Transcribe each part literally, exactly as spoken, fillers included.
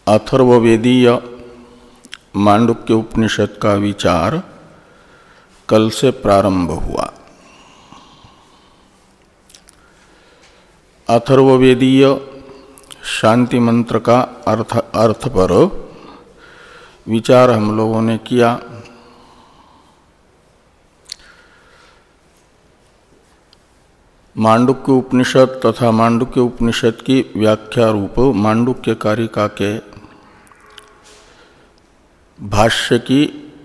अथर्ववेदीय मांडुक्य उपनिषद का विचार कल से प्रारंभ हुआ। अथर्ववेदीय शांति मंत्र का अर्थ अर्थ पर विचार हम लोगों ने किया। मांडुक्य उपनिषद तथा मांडुक्य उपनिषद की व्याख्या रूप मांडुक्य कारिका के भाष्य की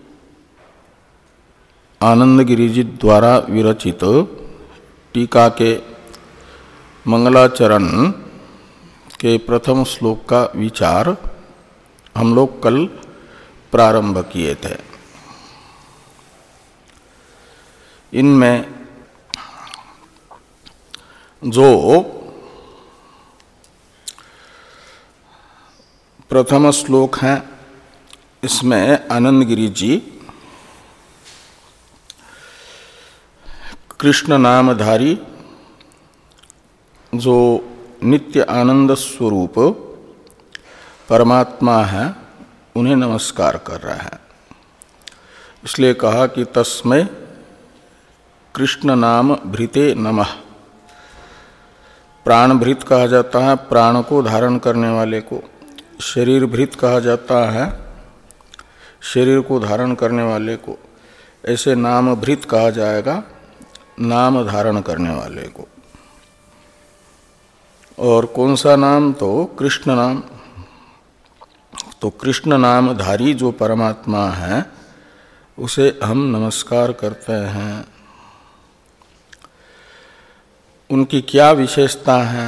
आनंदगिरि जी द्वारा विरचित टीका के मंगलाचरण के प्रथम श्लोक का विचार हम लोग कल प्रारंभ किए थे। इनमें जो प्रथम श्लोक है, इसमें आनंदगिरि जी कृष्ण नामधारी जो नित्य आनंद स्वरूप परमात्मा है, उन्हें नमस्कार कर रहा है। इसलिए कहा कि तस्मै कृष्ण नाम भृते नमः। प्राण भृत कहा जाता है प्राण को धारण करने वाले को, शरीर भृत कहा जाता है शरीर को धारण करने वाले को, ऐसे नाम भृत कहा जाएगा नाम धारण करने वाले को। और कौन सा नाम? तो कृष्ण नाम। तो कृष्ण नामधारी जो परमात्मा है उसे हम नमस्कार करते हैं। उनकी क्या विशेषता है?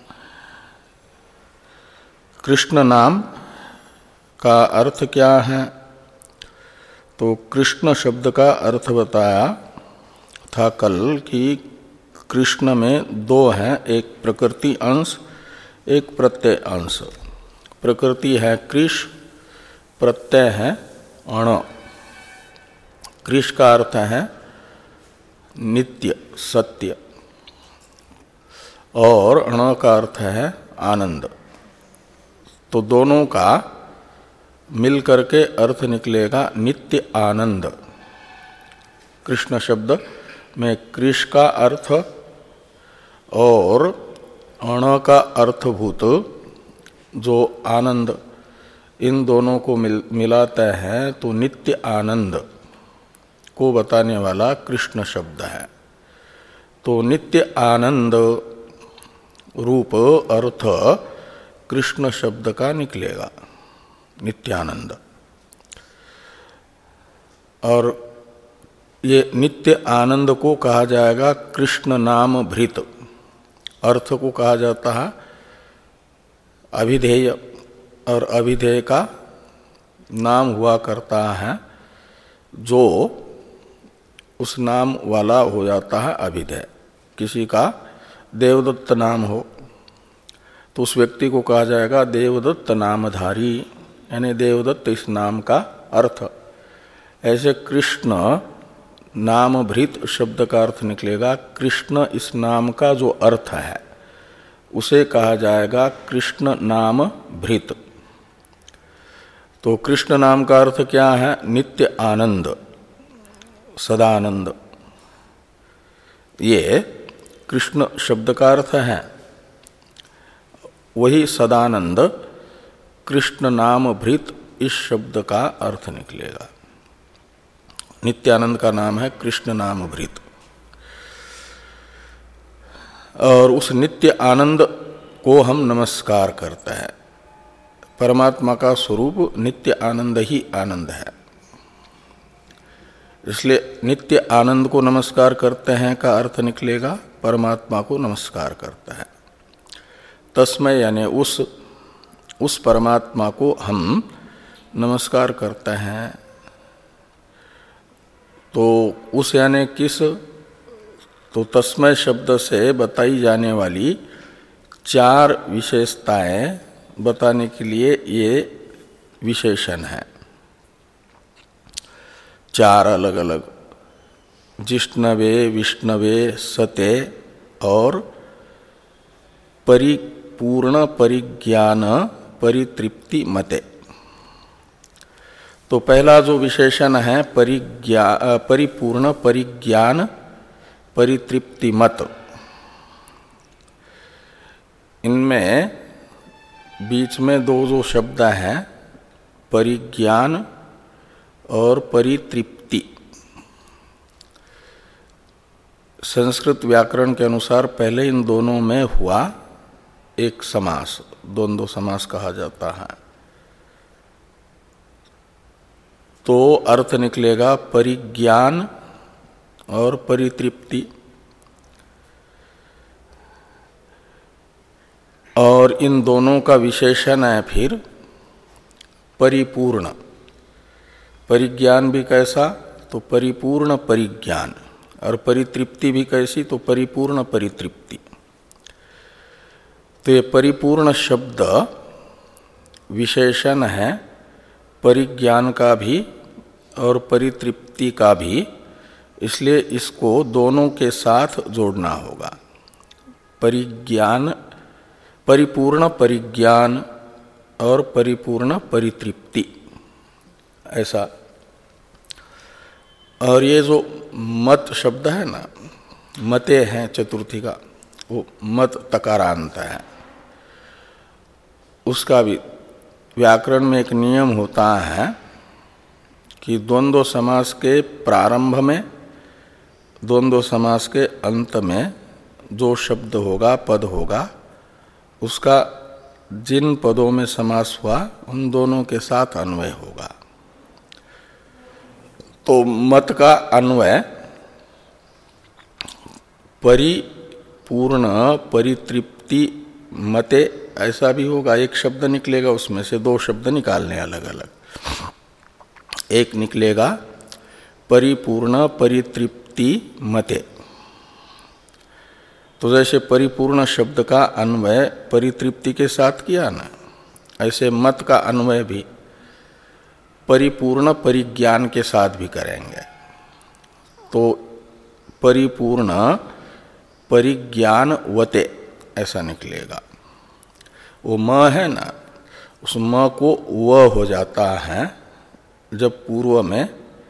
कृष्ण नाम का अर्थ क्या है? तो कृष्ण शब्द का अर्थ बताया था कल कि कृष्ण में दो हैं, एक प्रकृति अंश एक प्रत्यय अंश। प्रकृति है कृष, प्रत्यय है अण। कृष का अर्थ है नित्य सत्य और अण का अर्थ है आनंद। तो दोनों का मिल करके अर्थ निकलेगा नित्य आनंद। कृष्ण शब्द में कृष का अर्थ और अण का अर्थभूत जो आनंद, इन दोनों को मिल मिलाते हैं तो नित्य आनंद को बताने वाला कृष्ण शब्द है। तो नित्य आनंद रूप अर्थ कृष्ण शब्द का निकलेगा, नित्यानंद। और ये नित्य आनंद को कहा जाएगा कृष्ण नाम भृत। अर्थ को कहा जाता है अभिधेय, और अभिधेय का नाम हुआ करता है जो उस नाम वाला हो जाता है अभिधेय। किसी का देवदत्त नाम हो तो उस व्यक्ति को कहा जाएगा देवदत्त नामधारी, यानी देवदत्त इस नाम का अर्थ। ऐसे कृष्ण नाम भृत शब्द का अर्थ निकलेगा कृष्ण इस नाम का जो अर्थ है उसे कहा जाएगा कृष्ण नाम भृत। तो कृष्ण नाम का अर्थ क्या है? नित्य आनंद, सदानंद। ये कृष्ण शब्द का अर्थ है। वही सदानंद कृष्ण नाम भृत इस शब्द का अर्थ निकलेगा। नित्यानंद का नाम है कृष्ण नाम भृत। और उस नित्य आनंद को हम नमस्कार करते हैं। परमात्मा का स्वरूप नित्य आनंद ही आनंद है, इसलिए नित्य आनंद को नमस्कार करते हैं का अर्थ निकलेगा परमात्मा को नमस्कार करता है। तस्मै यानी उस उस परमात्मा को हम नमस्कार करते हैं। तो उस यानी किस? तो तस्मै शब्द से बताई जाने वाली चार विशेषताएं बताने के लिए ये विशेषण है। चार अलग अलग, जिष्णवे, विष्णवे, सते और परिपूर्ण परिज्ञान परितृप्ति मते। तो पहला जो विशेषण है परिज्ञा परिपूर्ण परिज्ञान परितृप्ति मत, इनमें बीच में दो जो शब्द हैं परिज्ञान और परितृप्ति, संस्कृत व्याकरण के अनुसार पहले इन दोनों में हुआ एक समास, द्वंद्व समास कहा जाता है। तो अर्थ निकलेगा परिज्ञान और परितृप्ति। और इन दोनों का विशेषण है फिर परिपूर्ण। परिज्ञान भी कैसा, तो परिपूर्ण परिज्ञान, और परितृप्ति भी कैसी, तो परिपूर्ण परितृप्ति। तो ये परिपूर्ण शब्द विशेषण है परिज्ञान का भी और परितृप्ति का भी, इसलिए इसको दोनों के साथ जोड़ना होगा। परिज्ञान परिपूर्ण परिज्ञान और परिपूर्ण परितृप्ति, ऐसा। और ये जो मत शब्द है ना, मते हैं चतुर्थी का, वो मत तकारांत है। उसका भी व्याकरण में एक नियम होता है कि द्वंद्व समास के प्रारंभ में, द्वंद्व समास के अंत में जो शब्द होगा, पद होगा, उसका जिन पदों में समास हुआ उन दोनों के साथ अन्वय होगा। तो मत का अन्वय परिपूर्ण परितृप्ति मते ऐसा भी होगा। एक शब्द निकलेगा, उसमें से दो शब्द निकालने अलग अलग। एक निकलेगा परिपूर्ण परितृप्ति मते, तो जैसे परिपूर्ण शब्द का अन्वय परितृप्ति के साथ किया ना, ऐसे मत का अन्वय भी परिपूर्ण परिज्ञान के साथ भी करेंगे। तो परिपूर्ण परिज्ञान वते ऐसा निकलेगा। वो म है ना, उस म को व हो जाता है जब पूर्व में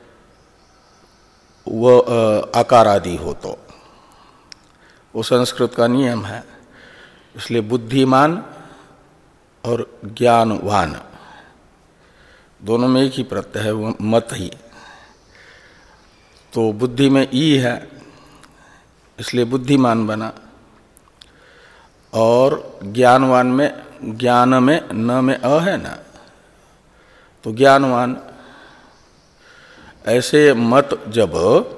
व आकार आदि हो, तो वो संस्कृत का नियम है। इसलिए बुद्धिमान और ज्ञानवान दोनों में एक ही प्रत्यय है, वो मत ही। तो बुद्धि में ई है, इसलिए बुद्धिमान बना। और ज्ञानवान में, ज्ञान में न में अ है ना, तो ज्ञानवान। ऐसे मत जब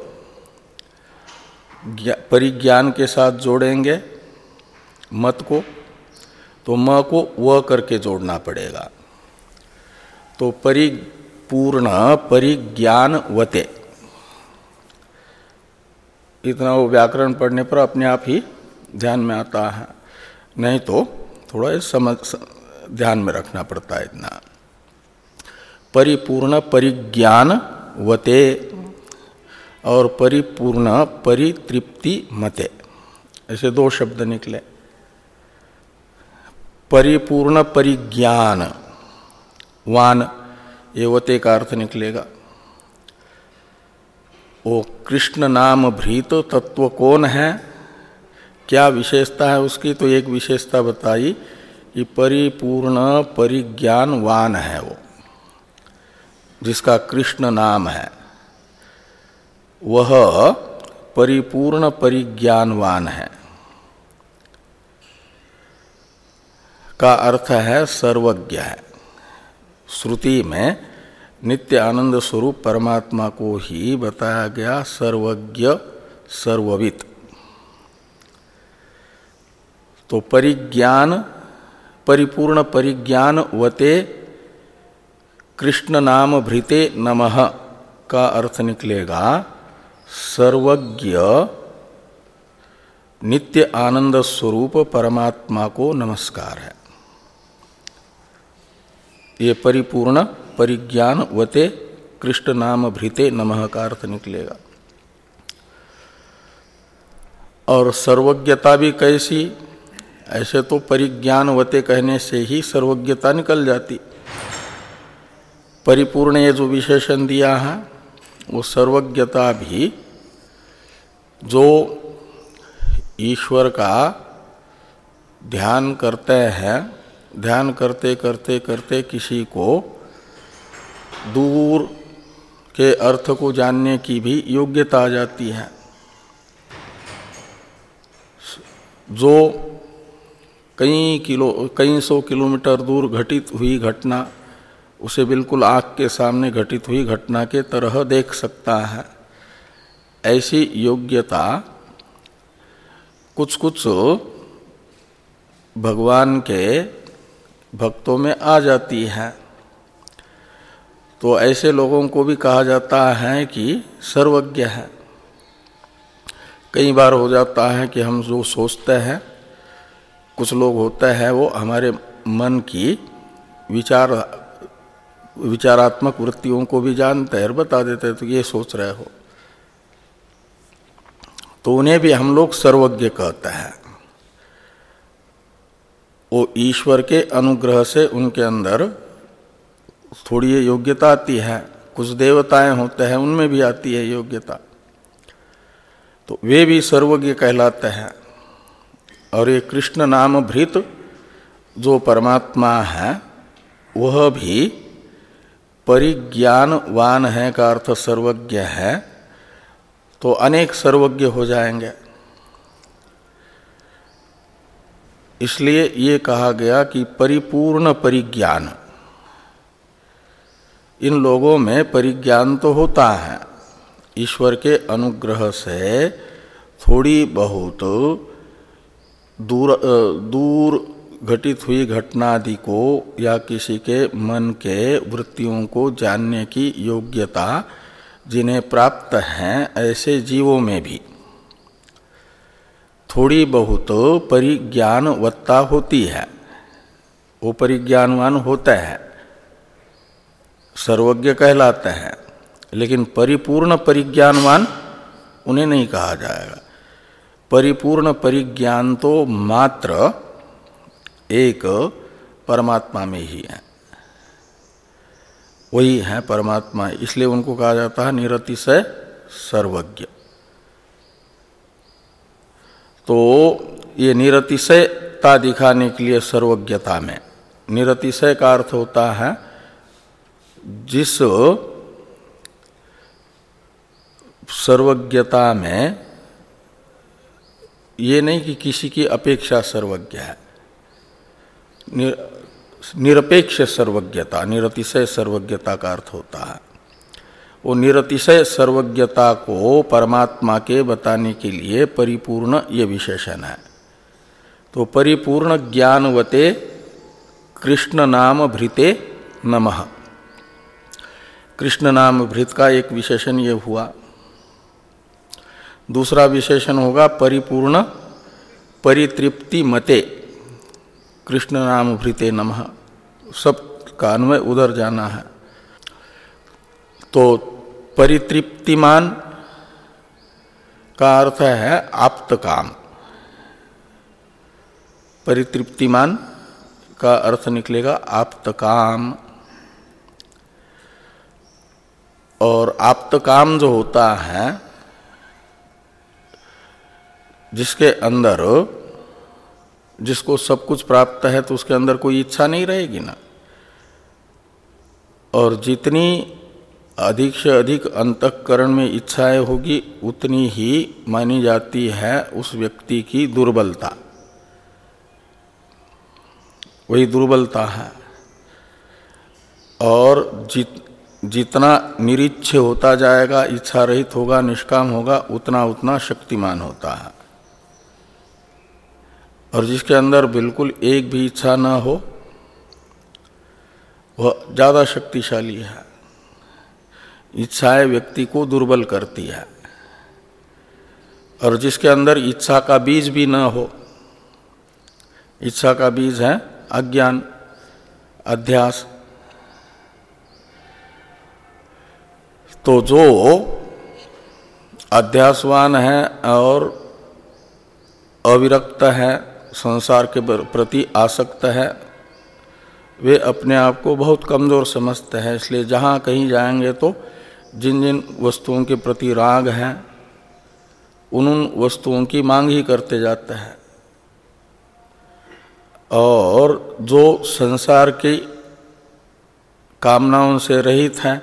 परिज्ञान के साथ जोड़ेंगे मत को, तो म को व करके जोड़ना पड़ेगा। तो परिपूर्ण परिज्ञान वते, इतना वो व्याकरण पढ़ने पर अपने आप ही ध्यान में आता है, नहीं तो थोड़ा समझ ध्यान में रखना पड़ता है इतना। परिपूर्ण परिज्ञान वते और परिपूर्ण परितृप्ति मते, ऐसे दो शब्द निकले। परिपूर्ण परिज्ञान वान, ये वते का अर्थ निकलेगा। वो कृष्ण नाम भृत तत्व कौन है, क्या विशेषता है उसकी, तो एक विशेषता बताई कि परिपूर्ण परिज्ञानवान है वो, जिसका कृष्ण नाम है, वह परिपूर्ण परिज्ञानवान है। का अर्थ है सर्वज्ञ है। श्रुति में नित्य आनंद स्वरूप परमात्मा को ही बताया गया सर्वज्ञ सर्ववित्। तो परिज्ञान परिपूर्ण परिज्ञान वते कृष्ण नाम भृते नमः का अर्थ निकलेगा सर्वज्ञ नित्य आनंद स्वरूप परमात्मा को नमस्कार है। ये परिपूर्ण परिज्ञान वते कृष्ण नाम भृते नमः का अर्थ निकलेगा। और सर्वज्ञता भी कैसी, ऐसे तो परिज्ञानवते कहने से ही सर्वज्ञता निकल जाती। परिपूर्ण ये जो विशेषण दिया है वो सर्वज्ञता भी जो ईश्वर का ध्यान करते हैं, ध्यान करते करते करते किसी को दूर के अर्थ को जानने की भी योग्यता आ जाती है। जो कई किलो कई सौ किलोमीटर दूर घटित हुई घटना उसे बिल्कुल आँख के सामने घटित हुई घटना के तरह देख सकता है, ऐसी योग्यता कुछ कुछ भगवान के भक्तों में आ जाती है। तो ऐसे लोगों को भी कहा जाता है कि सर्वज्ञ है। कई बार हो जाता है कि हम जो सोचते हैं, कुछ लोग होते हैं वो हमारे मन की विचार विचारात्मक वृत्तियों को भी जानते हैं और बता देते हैं तो ये सोच रहे हो, तो उन्हें भी हम लोग सर्वज्ञ कहते हैं। वो ईश्वर के अनुग्रह से उनके अंदर थोड़ी ये योग्यता आती है। कुछ देवताएं होते हैं उनमें भी आती है योग्यता, तो वे भी सर्वज्ञ कहलाते हैं। और ये कृष्ण नाम भृत जो परमात्मा है वह भी परिज्ञानवान है का अर्थ सर्वज्ञ है, तो अनेक सर्वज्ञ हो जाएंगे। इसलिए ये कहा गया कि परिपूर्ण परिज्ञान, इन लोगों में परिज्ञान तो होता है, ईश्वर के अनुग्रह से थोड़ी बहुत दूर दूर घटित हुई घटना आदि को या किसी के मन के वृत्तियों को जानने की योग्यता जिन्हें प्राप्त हैं, ऐसे जीवों में भी थोड़ी बहुत परिज्ञानवत्ता होती है। वो परिज्ञानवान होते हैं, सर्वज्ञ कहलाते हैं, लेकिन परिपूर्ण परिज्ञानवान उन्हें नहीं कहा जाएगा। परिपूर्ण परिज्ञान तो मात्र एक परमात्मा में ही है, वही है परमात्मा, इसलिए उनको कहा जाता है निरतिशय सर्वज्ञ। तो ये निरतिशयता दिखाने के लिए सर्वज्ञता में, निरतिशय का अर्थ होता है जिस सर्वज्ञता में ये नहीं कि किसी की अपेक्षा सर्वज्ञ है, निरपेक्ष सर्वज्ञता, निरतिशय सर्वज्ञता का अर्थ होता है। वो निरतिशय सर्वज्ञता को परमात्मा के बताने के लिए परिपूर्ण ये विशेषण है। तो परिपूर्ण ज्ञानवते कृष्ण नाम भृते नमः, कृष्ण नाम भृत का एक विशेषण ये हुआ। दूसरा विशेषण होगा परिपूर्ण परितृप्ति मते कृष्ण नाम भृते नमः, सब का अन्वय उधर जाना है। तो परितृप्तिमान का अर्थ है आप्त काम, परितृप्तिमान का अर्थ निकलेगा आप्त काम। और आप्त काम जो होता है जिसके अंदर, जिसको सब कुछ प्राप्त है तो उसके अंदर कोई इच्छा नहीं रहेगी ना। और जितनी अधिक से अधिक अंतःकरण में इच्छाएं होगी उतनी ही मानी जाती है उस व्यक्ति की दुर्बलता, वही दुर्बलता है। और जित जितना निरीच्छ होता जाएगा, इच्छा रहित होगा, निष्काम होगा, उतना उतना शक्तिमान होता है। और जिसके अंदर बिल्कुल एक भी इच्छा न हो वह ज़्यादा शक्तिशाली है। इच्छाएं व्यक्ति को दुर्बल करती है। और जिसके अंदर इच्छा का बीज भी न हो, इच्छा का बीज है अज्ञान, अध्यास, तो जो अध्यासवान है और अविरक्त है, संसार के प्रति आसक्त है वे अपने आप को बहुत कमज़ोर समझते हैं। इसलिए जहाँ कहीं जाएंगे तो जिन जिन वस्तुओं के प्रति राग है उन उन वस्तुओं की मांग ही करते जाते हैं। और जो संसार की कामनाओं से रहित हैं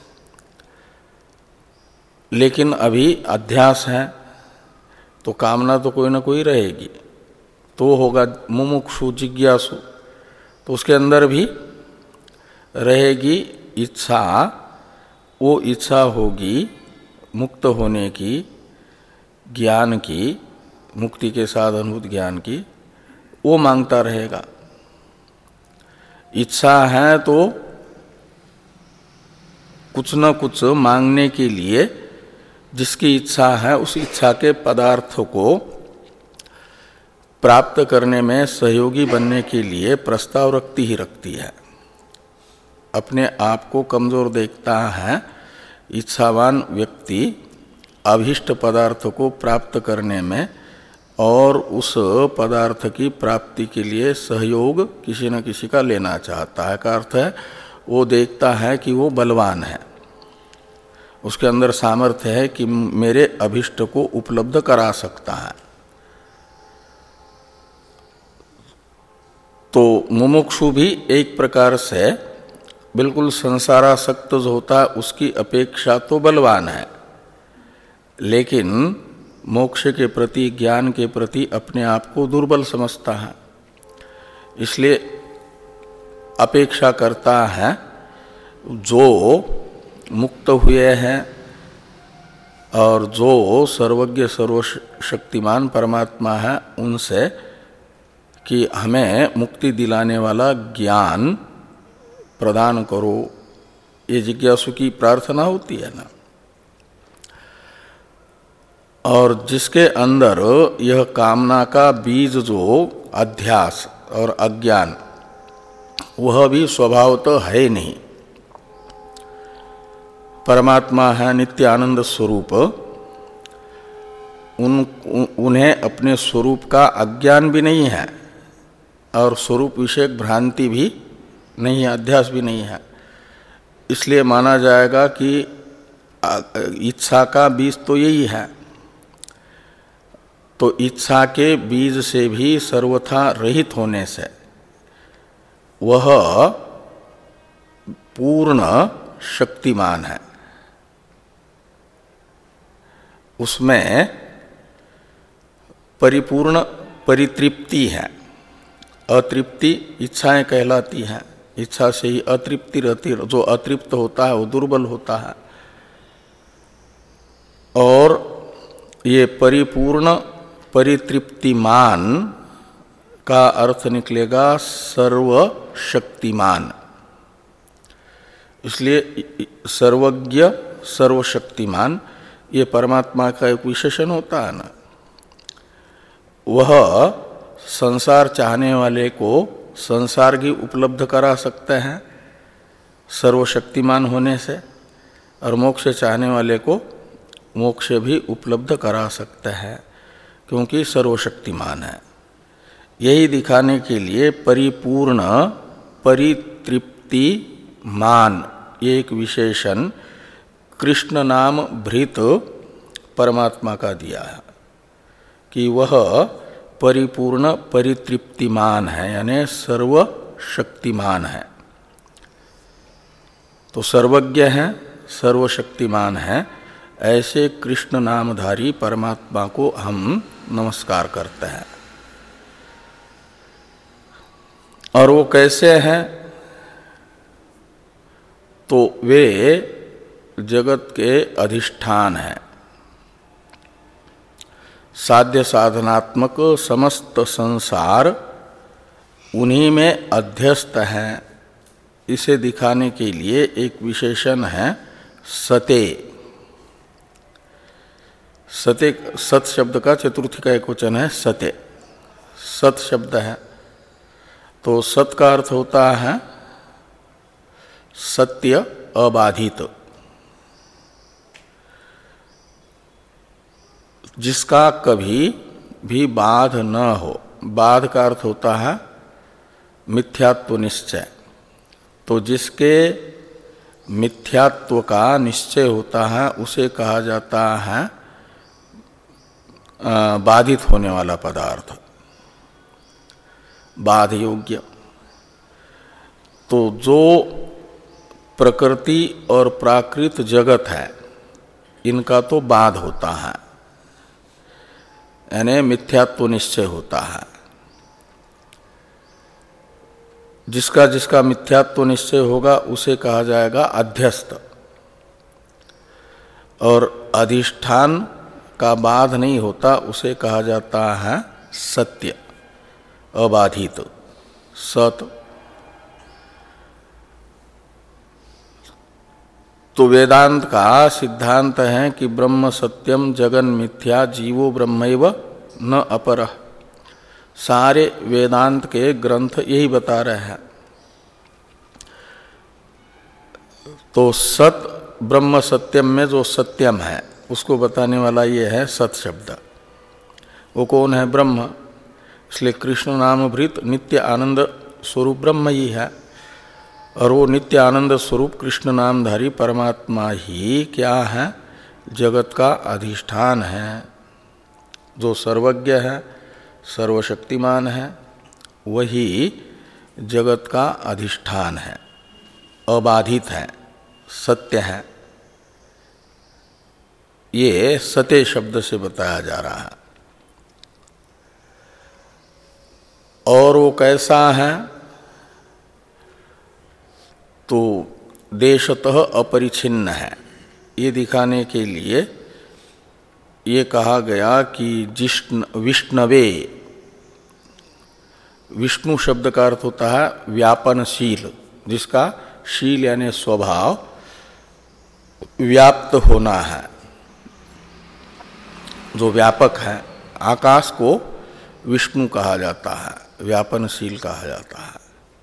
लेकिन अभी अध्यास है तो कामना तो कोई ना कोई रहेगी, तो होगा मुमुक्षु जिज्ञासु, तो उसके अंदर भी रहेगी इच्छा। वो इच्छा होगी मुक्त होने की, ज्ञान की, मुक्ति के साधनभूत ज्ञान की, वो मांगता रहेगा। इच्छा है तो कुछ न कुछ मांगने के लिए जिसकी इच्छा है उस इच्छा के पदार्थ को प्राप्त करने में सहयोगी बनने के लिए प्रस्ताव रखती ही रखती है। अपने आप को कमजोर देखता है इच्छावान व्यक्ति अभीष्ट पदार्थ को प्राप्त करने में और उस पदार्थ की प्राप्ति के लिए सहयोग किसी न किसी का लेना चाहता है। का अर्थ है वो देखता है कि वो बलवान है, उसके अंदर सामर्थ्य है कि मेरे अभीष्ट को उपलब्ध करा सकता है। तो मुमुक्षु भी एक प्रकार से बिल्कुल संसारासक्त जो होता है उसकी अपेक्षा तो बलवान है, लेकिन मोक्ष के प्रति, ज्ञान के प्रति अपने आप को दुर्बल समझता है। इसलिए अपेक्षा करता है जो मुक्त हुए हैं और जो सर्वज्ञ सर्वशक्तिमान परमात्मा है उनसे कि हमें मुक्ति दिलाने वाला ज्ञान प्रदान करो। ये जिज्ञासु की प्रार्थना होती है ना। और जिसके अंदर यह कामना का बीज जो अध्यास और अज्ञान, वह भी स्वभावतः है नहीं। परमात्मा है नित्य आनंद स्वरूप, उन उन्हें अपने स्वरूप का अज्ञान भी नहीं है और स्वरूप विषयक भ्रांति भी नहीं है, अध्यास भी नहीं है। इसलिए माना जाएगा कि इच्छा का बीज तो यही है। तो इच्छा के बीज से भी सर्वथा रहित होने से वह पूर्ण शक्तिमान है। उसमें परिपूर्ण परितृप्ति है। अतृप्ति इच्छाएं कहलाती हैं। इच्छा से ही अतृप्ति रहती है। जो अतृप्त होता है वो दुर्बल होता है। और ये परिपूर्ण परितृप्तिमान का अर्थ निकलेगा सर्वशक्तिमान। इसलिए सर्वज्ञ सर्वशक्तिमान ये परमात्मा का एक विशेषण होता है ना। वह संसार चाहने वाले को संसार की उपलब्ध करा सकते हैं सर्वशक्तिमान होने से, और मोक्ष चाहने वाले को मोक्ष भी उपलब्ध करा सकते हैं क्योंकि सर्वशक्तिमान है। यही दिखाने के लिए परिपूर्ण परितृप्तिमान ये एक विशेषण कृष्ण नाम भृत परमात्मा का दिया है कि वह परिपूर्ण परितृप्तिमान है, यानी सर्वशक्तिमान है। तो सर्वज्ञ है, सर्वशक्तिमान है, ऐसे कृष्ण नामधारी परमात्मा को हम नमस्कार करते हैं। और वो कैसे हैं? तो वे जगत के अधिष्ठान हैं। साध्य साधनात्मक समस्त संसार उन्हीं में अध्यस्त हैं। इसे दिखाने के लिए एक विशेषण है सते। सते सत शब्द का चतुर्थी का एक वचन है सते। सत शब्द है तो सत का अर्थ होता है सत्य अबाधित, जिसका कभी भी बाध न हो, बाध का अर्थ होता है मिथ्यात्व निश्चय। तो जिसके मिथ्यात्व का निश्चय होता है उसे कहा जाता है बाधित होने वाला पदार्थ, बाध योग्य। तो जो प्रकृति और प्राकृत जगत है इनका तो बाध होता है, यानी मिथ्यात्व निश्चय होता है। जिसका जिसका मिथ्यात्व निश्चय होगा उसे कहा जाएगा अध्यस्त। और अधिष्ठान का बाध नहीं होता उसे कहा जाता है सत्य, अबाधित, सत। तो वेदांत का सिद्धांत है कि ब्रह्म सत्यम जगन मिथ्या जीवो ब्रह्मैव न अपरः। सारे वेदांत के ग्रंथ यही बता रहे हैं। तो सत ब्रह्म सत्यम में जो सत्यम है उसको बताने वाला ये है सत शब्द। वो कौन है? ब्रह्म। इसलिए कृष्ण नाम भृत नित्य आनंद स्वरूप ब्रह्म ही है। और वो नित्य आनंद स्वरूप कृष्ण नामधारी परमात्मा ही क्या है? जगत का अधिष्ठान है, जो सर्वज्ञ है, सर्वशक्तिमान है, वही जगत का अधिष्ठान है, अबाधित है, सत्य है। ये सत्य शब्द से बताया जा रहा है। और वो कैसा है? तो देशतः अपरिछिन्न है। ये दिखाने के लिए ये कहा गया कि जिष्ण विष्णवे, विष्णु शब्द का अर्थ होता है व्यापनशील, जिसका शील यानी स्वभाव व्याप्त होना है, जो व्यापक है। आकाश को विष्णु कहा जाता है, व्यापनशील कहा जाता है।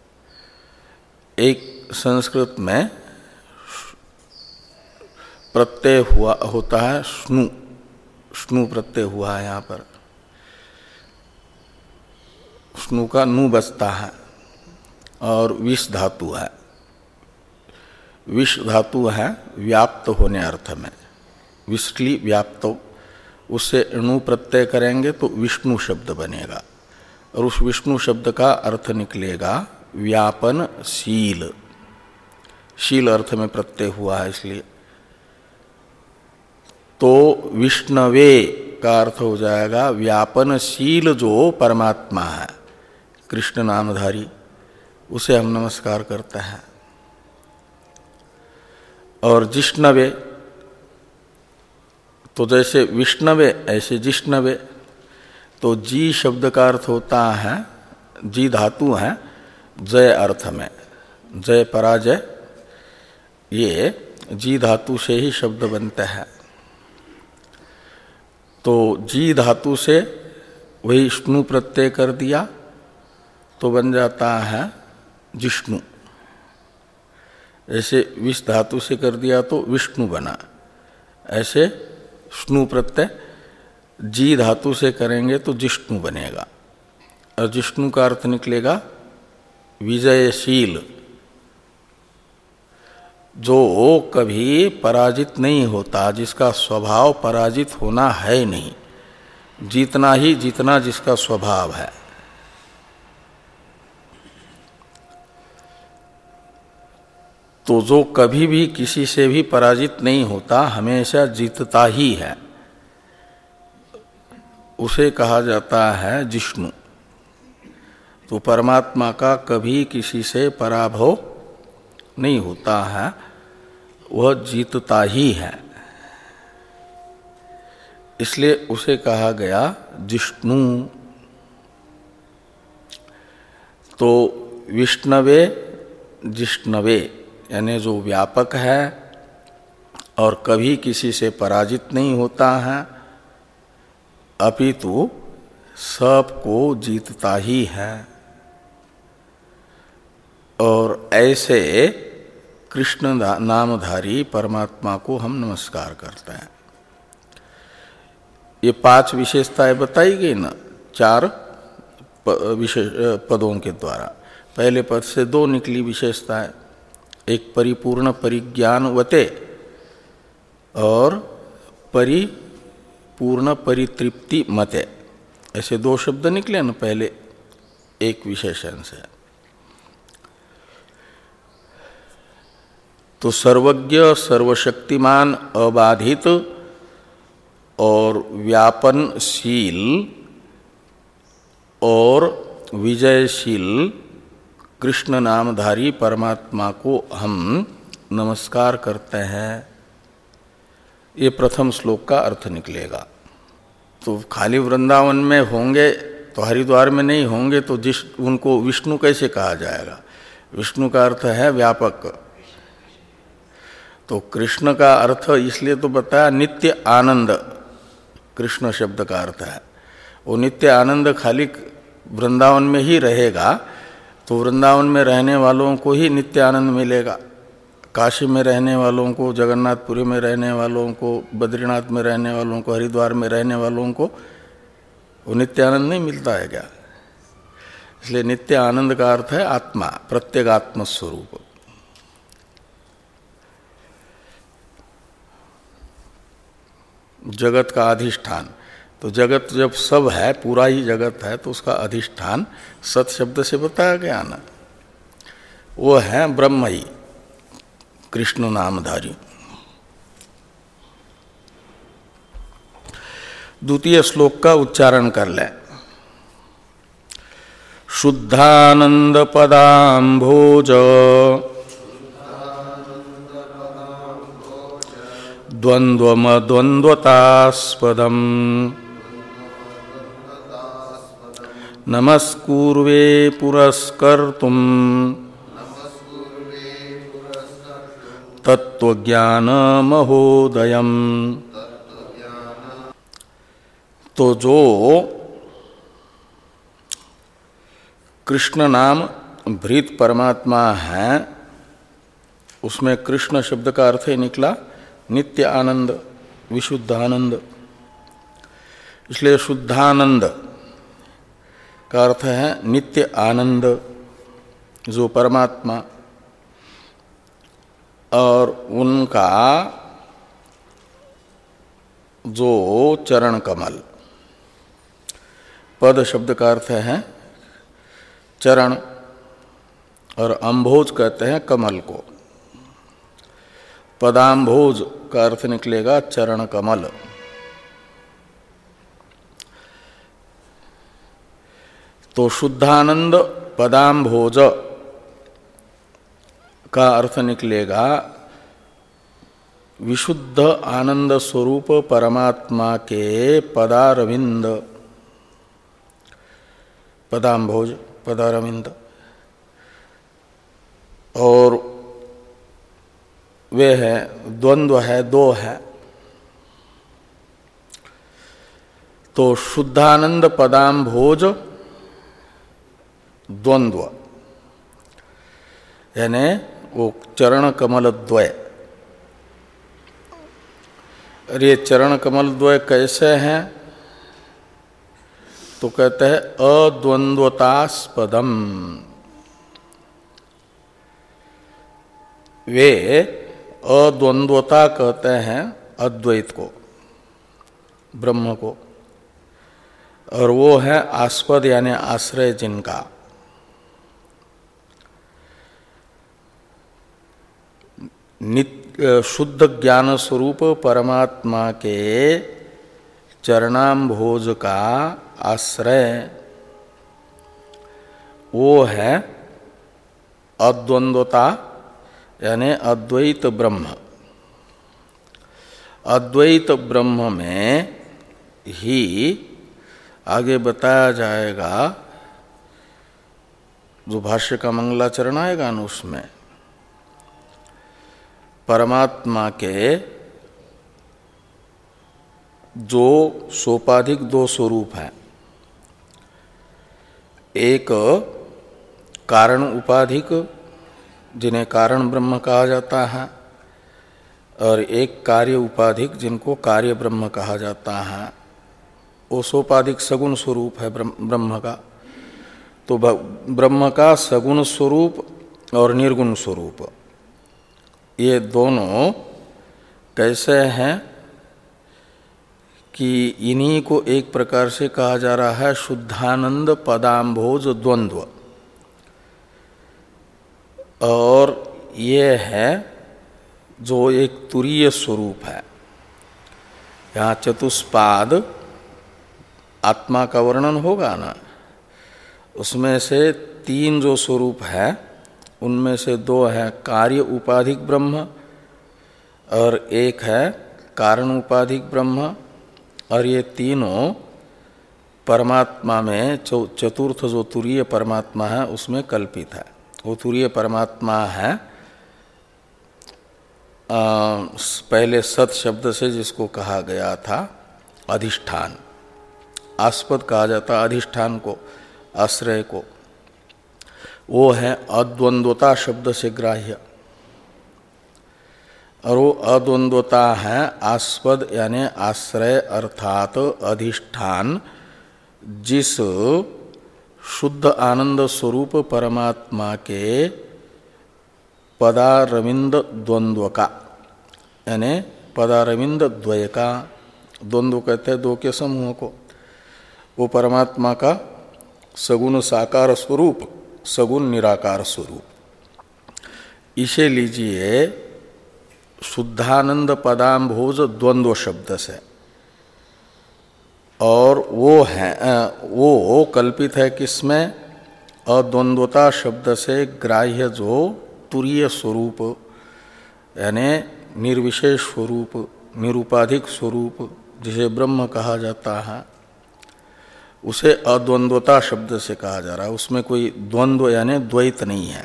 एक संस्कृत में प्रत्यय हुआ होता है स्नु, स्नु प्रत्यय हुआ है यहाँ पर। स्नु का नु बसता है और विष धातु है। विष धातु है व्याप्त होने अर्थ में, विष्टि व्याप्त। उससे णु प्रत्यय करेंगे तो विष्णु शब्द बनेगा और उस विष्णु शब्द का अर्थ निकलेगा व्यापनशील। शील अर्थ में प्रत्यय हुआ है इसलिए। तो विष्णवे का अर्थ हो जाएगा व्यापनशील जो परमात्मा है, कृष्ण नामधारी, उसे हम नमस्कार करते हैं। और जिष्णवे, तो जैसे विष्णवे ऐसे जिष्णवे। तो जी शब्द का अर्थ होता है, जी धातु है जय अर्थ में, जय पराजय, ये जी धातु से ही शब्द बनते हैं। तो जी धातु से वही स्नु प्रत्यय कर दिया तो बन जाता है जिष्णु। ऐसे विष धातु से कर दिया तो विष्णु बना। ऐसे स्नु प्रत्यय जी धातु से करेंगे तो जिष्णु बनेगा। और जिष्णु का अर्थ निकलेगा विजयशील, जो कभी पराजित नहीं होता, जिसका स्वभाव पराजित होना है नहीं, जीतना ही जीतना जिसका स्वभाव है। तो जो कभी भी किसी से भी पराजित नहीं होता, हमेशा जीतता ही है, उसे कहा जाता है जिष्णु। तो परमात्मा का कभी किसी से पराभव नहीं होता है, वह जीतता ही है, इसलिए उसे कहा गया जिष्णु। तो विष्णवे जिष्णवे यानी जो व्यापक है और कभी किसी से पराजित नहीं होता है, अपितु सबको जीतता ही है। और ऐसे कृष्ण नामधारी परमात्मा को हम नमस्कार करते हैं। ये पांच विशेषताएं बताई गई ना, चार विशेष पदों के द्वारा। पहले पद से दो निकली विशेषताएं, एक परिपूर्ण परिज्ञानवते और परिपूर्ण परितृप्ति मते, ऐसे दो शब्द निकले न पहले एक विशेषण से। तो सर्वज्ञ सर्वशक्तिमान अबाधित और व्यापनशील और विजयशील कृष्ण नामधारी परमात्मा को हम नमस्कार करते हैं, ये प्रथम श्लोक का अर्थ निकलेगा। तो खाली वृंदावन में होंगे तो हरिद्वार में नहीं होंगे तो जिस उनको विष्णु कैसे कहा जाएगा? विष्णु का अर्थ है व्यापक। तो कृष्ण का अर्थ इसलिए तो बताया नित्य आनंद, कृष्ण शब्द का अर्थ है वो नित्य आनंद खाली वृंदावन में ही रहेगा तो वृंदावन में रहने वालों को ही नित्य आनंद मिलेगा। काशी में रहने वालों को, जगन्नाथपुरी में रहने वालों को, बद्रीनाथ में रहने वालों को, हरिद्वार में रहने वालों को वो नित्य आनंद नहीं मिलता है क्या? इसलिए नित्य आनंद का अर्थ है आत्मा, प्रत्येक आत्म स्वरूप। जगत का अधिष्ठान, तो जगत जब सब है, पूरा ही जगत है, तो उसका अधिष्ठान सत शब्द से बताया गया ना, वो है ब्रह्म ही, कृष्ण नामधारी। द्वितीय श्लोक का उच्चारण कर लें। शुद्धानंद पदाम्भोज द्वन्द्वमद्वन्द्वतास्पदम् नमस्कुर्वे पुरस्कर्तुम् तत्त्वज्ञानमहोदयम्। तो जो कृष्ण नाम भृत परमात्मा है उसमें कृष्ण शब्द का अर्थ ही निकला नित्य आनंद, विशुद्ध आनंद। इसलिए शुद्धानंद का अर्थ है नित्य आनंद, जो परमात्मा, और उनका जो चरण कमल, पद शब्द का अर्थ है चरण और अम्भोज कहते हैं कमल को। पदाम्भोज का अर्थ निकलेगा चरण कमल। तो शुद्धानंद पदाम्भोज का अर्थ निकलेगा विशुद्ध आनंद स्वरूप परमात्मा के पदारविंद, पदाम्भोज पदारविंद, और वे है द्वंद्व है, दो है। तो शुद्धानंद पदाम्भोज द्वंद्व यानी वो चरण कमल द्वय। और ये चरण कमल द्वय कैसे हैं? तो कहते हैं अद्वंद्वतास्पदम, वे अद्वंद्वता कहते हैं अद्वैत को, ब्रह्म को, और वो है आस्पद यानी आश्रय जिनका। नित्य शुद्ध ज्ञान स्वरूप परमात्मा के चरणाम्भोज का आश्रय वो है अद्वंद्वता यानी अद्वैत ब्रह्म। अद्वैत ब्रह्म में ही आगे बताया जाएगा, जो भाष्य का मंगलाचरण आएगा न उसमें परमात्मा के जो सोपाधिक दो स्वरूप हैं, एक कारण उपाधिक जिन्हें कारण ब्रह्म कहा जाता है, और एक कार्य उपाधिक जिनको कार्य ब्रह्म कहा जाता है। वो सोपाधिक सगुण स्वरूप है ब्रह्म का। तो ब्रह्म का सगुण स्वरूप और निर्गुण स्वरूप ये दोनों कैसे हैं कि इन्हीं को एक प्रकार से कहा जा रहा है शुद्धानंद पदाम्भोज द्वंद्व, और ये है जो एक तुरीय स्वरूप है। यहाँ चतुष्पाद आत्मा का वर्णन होगा ना, उसमें से तीन जो स्वरूप है उनमें से दो है कार्य उपाधिक ब्रह्म और एक है कारण उपाधिक ब्रह्म, और ये तीनों परमात्मा में चतुर्थ जो तुरीय परमात्मा है उसमें कल्पित है। वो तुरीय परमात्मा है आ, पहले सत शब्द से जिसको कहा गया था अधिष्ठान, आस्पद कहा जाता अधिष्ठान को, आश्रय को, वो है अद्वंद्वता शब्द से ग्राह्य, और वो अद्वंद्वता है आस्पद यानी आश्रय अर्थात अधिष्ठान, जिस शुद्ध आनंद स्वरूप परमात्मा के पदारविंद द्वंद्व का, यानी पदारविंद द्वय का, द्वंद्व कहते हैं दो के समूह को, वो परमात्मा का सगुण साकार स्वरूप, सगुण निराकार स्वरूप, इसे लीजिए शुद्धानंद पदाम्भोज द्वंद्व शब्द से। और वो है वो कल्पित है किसमें? अद्वंद्वता शब्द से ग्राह्य जो तुरीय स्वरूप यानी निर्विशेष स्वरूप, निरुपाधिक स्वरूप जिसे ब्रह्म कहा जाता है, उसे अद्वंद्वता शब्द से कहा जा रहा है। उसमें कोई द्वंद्व यानी द्वैत नहीं है।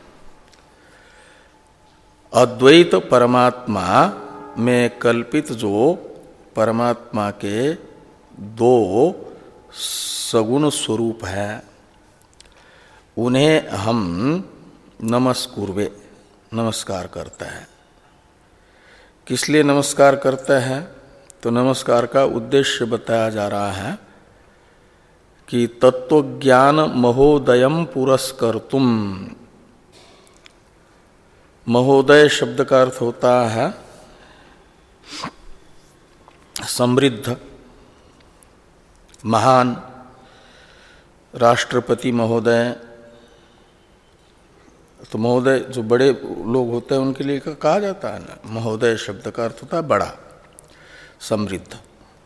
अद्वैत परमात्मा में कल्पित जो परमात्मा के दो सगुण स्वरूप हैं, उन्हें हम नमस्कुर्वे नमस्कार करते हैं। किस लिए नमस्कार करते हैं? तो नमस्कार का उद्देश्य बताया जा रहा है कि तत्वज्ञान महोदयम पुरस्कर्तुम। महोदय शब्द का अर्थ होता है समृद्ध, महान, राष्ट्रपति महोदय। तो महोदय जो बड़े लोग होते हैं उनके लिए कहा जाता है ना, महोदय शब्द का अर्थ होता है बड़ा, समृद्ध।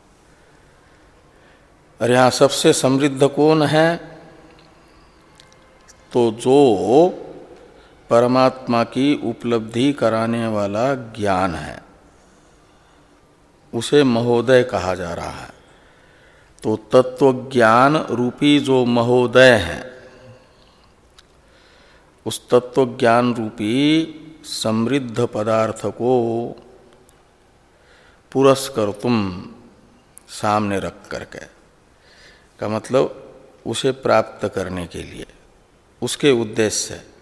और यहाँ सबसे समृद्ध कौन है? तो जो परमात्मा की उपलब्धि कराने वाला ज्ञान है, उसे महोदय कहा जा रहा है। तो तत्वज्ञान रूपी जो महोदय है, उस तत्वज्ञान रूपी समृद्ध पदार्थ को पुरस्कर्तुम सामने रख करके, का मतलब उसे प्राप्त करने के लिए, उसके उद्देश्य से,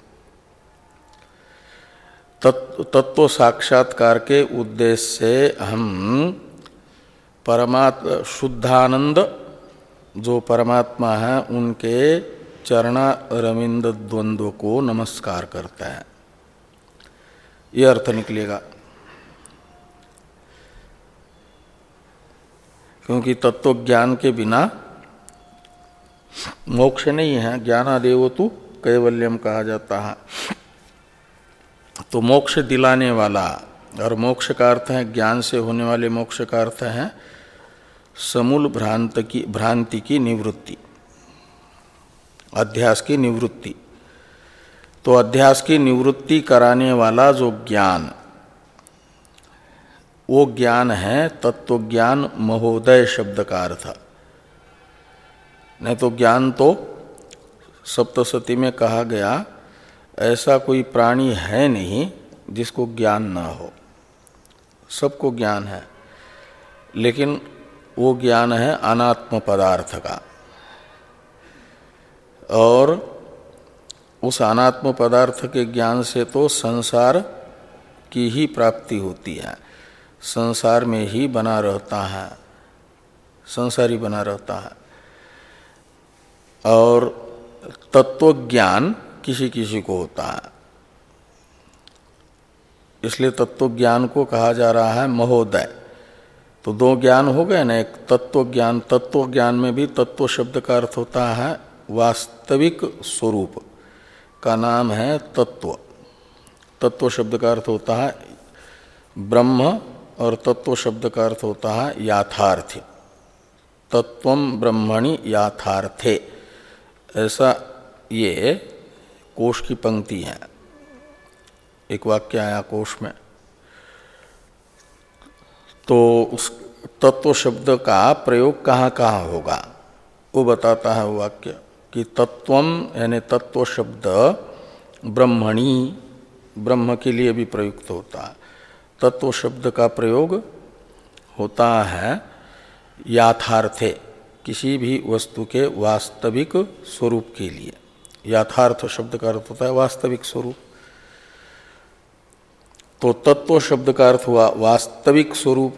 तत्व साक्षात्कार के उद्देश्य से हम परमात्मा शुद्धानंद जो परमात्मा है उनके चरणारविंद द्वंद्व को नमस्कार करता है। ये अर्थ निकलेगा। क्योंकि तत्व ज्ञान के बिना मोक्ष नहीं है। ज्ञानादेव तो कैवल्यम कहा जाता है। तो मोक्ष दिलाने वाला, और मोक्ष का अर्थ है ज्ञान से होने वाले मोक्ष का अर्थ है समूल भ्रांत की भ्रांति की निवृत्ति, अध्यास की निवृत्ति। तो अध्यास की निवृत्ति कराने वाला जो ज्ञान, वो ज्ञान है तत्वज्ञान महोदय शब्द का अर्थ। नहीं तो ज्ञान तो सप्तशती में कहा गया ऐसा कोई प्राणी है नहीं जिसको ज्ञान ना हो, सबको ज्ञान है, लेकिन वो ज्ञान है अनात्म पदार्थ का। और उस अनात्म पदार्थ के ज्ञान से तो संसार की ही प्राप्ति होती है, संसार में ही बना रहता है, संसारी बना रहता है। और तत्व ज्ञान किसी किसी को होता है, इसलिए तत्व ज्ञान को कहा जा रहा है महोदय। तो दो ज्ञान हो गए ना, एक तत्व ज्ञान। तत्व ज्ञान में भी तत्व शब्द का अर्थ होता है वास्तविक स्वरूप, का नाम है तत्व। तत्व शब्द का अर्थ होता है ब्रह्म, और तत्व शब्द का अर्थ होता है याथार्थ। तत्वम ब्रह्मणि याथार्थे, ऐसा ये कोश की पंक्ति है। एक वाक्य आया कोश में, तो उस तत्व शब्द का प्रयोग कहाँ कहाँ होगा वो बताता है वो वाक्य कि तत्वम यानी तत्व शब्द ब्रह्मणि, ब्रह्म के लिए भी प्रयुक्त होता है। तत्व शब्द का प्रयोग होता है याथार्थे, किसी भी वस्तु के वास्तविक स्वरूप के लिए। याथार्थ शब्द का अर्थ होता है वास्तविक स्वरूप। तो तत्व शब्द का अर्थ हुआ वास्तविक स्वरूप,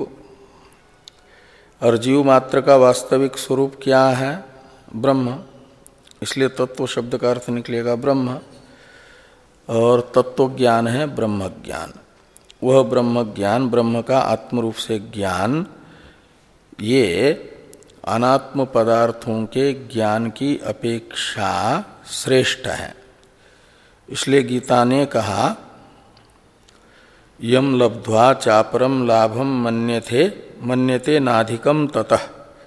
और जीव मात्र का वास्तविक स्वरूप क्या है? ब्रह्म। इसलिए तत्व शब्द का अर्थ निकलेगा ब्रह्म, और तत्व ज्ञान है ब्रह्म ज्ञान। वह ब्रह्म ज्ञान, ब्रह्म का आत्मरूप से ज्ञान, ये अनात्म पदार्थों के ज्ञान की अपेक्षा श्रेष्ठ है। इसलिए गीता ने कहा यम लब्ध्वा चापरम लाभम मन्यते मन्यते नाधिकम ततः,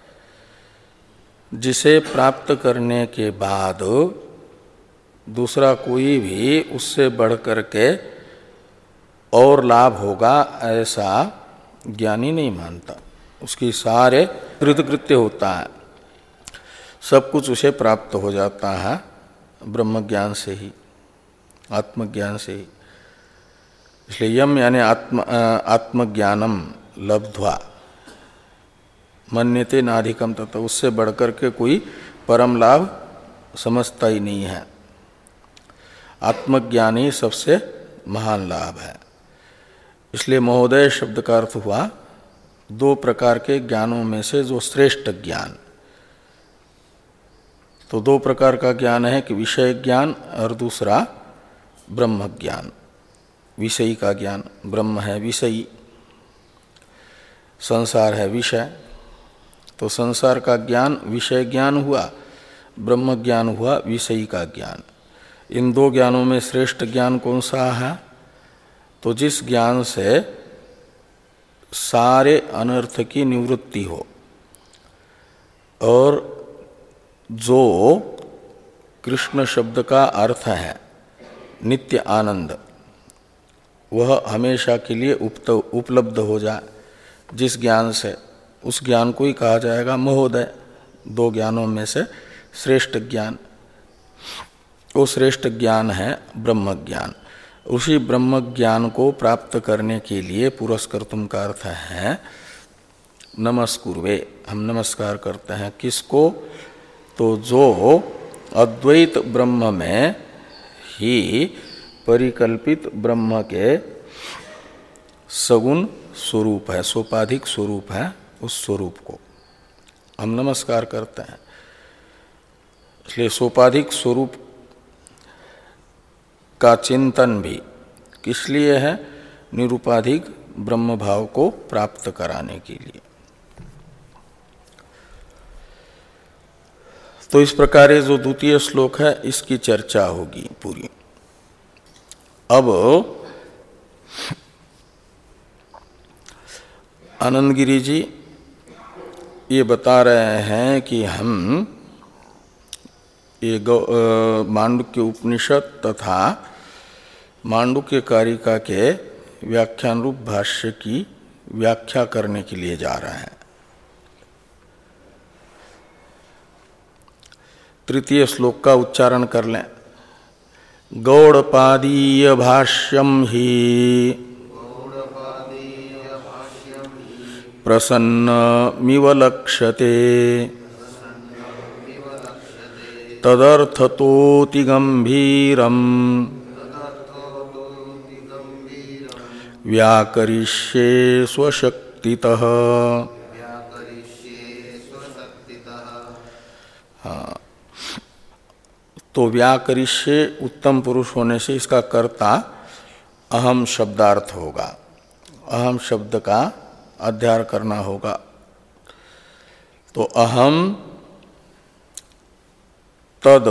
जिसे प्राप्त करने के बाद दूसरा कोई भी उससे बढ़ करके और लाभ होगा ऐसा ज्ञानी नहीं मानता। उसकी सारे कृतकृत्य होता है, सब कुछ उसे प्राप्त हो जाता है ब्रह्म ज्ञान से ही, आत्मज्ञान से ही। इसलिए यम यानी आत्म आत्मज्ञानम लब्ध्वा मन्यते नाधिकम तथा, उससे बढ़कर के कोई परम लाभ समझता ही नहीं है। आत्मज्ञान ही सबसे महान लाभ है। इसलिए महोदय शब्द का अर्थ हुआ दो प्रकार के ज्ञानों में से जो श्रेष्ठ ज्ञान। तो दो प्रकार का ज्ञान है कि विषय ज्ञान और दूसरा ब्रह्म ज्ञान। विषयी का ज्ञान, ब्रह्म है विषयी, संसार है विषय। तो संसार का ज्ञान विषय ज्ञान हुआ, ब्रह्म ज्ञान हुआ विषयी का ज्ञान। इन दो ज्ञानों में श्रेष्ठ ज्ञान कौन सा है? तो जिस ज्ञान से सारे अनर्थ की निवृत्ति हो, और जो कृष्ण शब्द का अर्थ है नित्य आनंद, वह हमेशा के लिए उपलब्ध हो जाए। जिस ज्ञान से, उस ज्ञान को ही कहा जाएगा महोदय। दो ज्ञानों में से श्रेष्ठ ज्ञान, वो श्रेष्ठ ज्ञान है ब्रह्म ज्ञान। उसी ब्रह्म ज्ञान को प्राप्त करने के लिए पुरस्कर्तुम का अर्थ है नमस्कुर्वे, हम नमस्कार करते हैं। किसको? तो जो अद्वैत ब्रह्म में ही परिकल्पित ब्रह्म के सगुण स्वरूप है, सोपाधिक स्वरूप है, उस स्वरूप को हम नमस्कार करते हैं। इसलिए सोपाधिक स्वरूप का चिंतन भी किस लिए है? निरुपाधिक ब्रह्म भाव को प्राप्त कराने के लिए। तो इस प्रकार ये जो द्वितीय श्लोक है इसकी चर्चा होगी पूरी। अब आनंद गिरी जी ये बता रहे हैं कि हम ये मांडुक्य उपनिषद तथा मांडुक्य कारिका के व्याख्यान रूप भाष्य की व्याख्या करने के लिए जा रहे हैं। तृतीय श्लोक का उच्चारण कर लें। गौड़पादीय भाष्यम ही प्रसन्नमिव लक्ष्यते तदर्थतोति गंभीरम व्याकरिष्ये स्वशक्तितः। हाँ, तो व्याकरिष्ये उत्तम पुरुष होने से इसका कर्ता अहम शब्दार्थ होगा, अहम शब्द का अध्यार करना होगा। तो अहम तद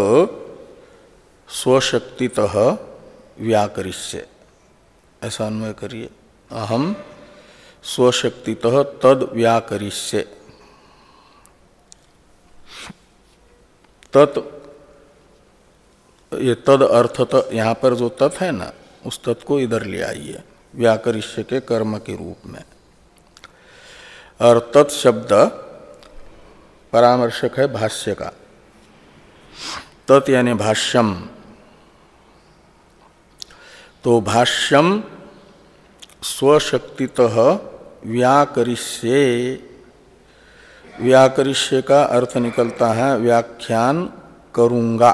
स्वशक्तितः व्याकरिष्ये, ऐसा अन्वय करिए। अहम स्वशक्तितः तद व्याकरिष्ये। तत्, ये तद अर्थ त, यहाँ पर जो तत् है ना, उस तत् को इधर ले आइए व्याकरिष्य के कर्म के रूप में। और तत् शब्द परामर्शक है भाष्य का। तत् यानी भाष्यम। तो भाष्यम स्वशक्तितः व्याकरिष्ये, व्याकरिष्य का अर्थ निकलता है व्याख्यान करूंगा।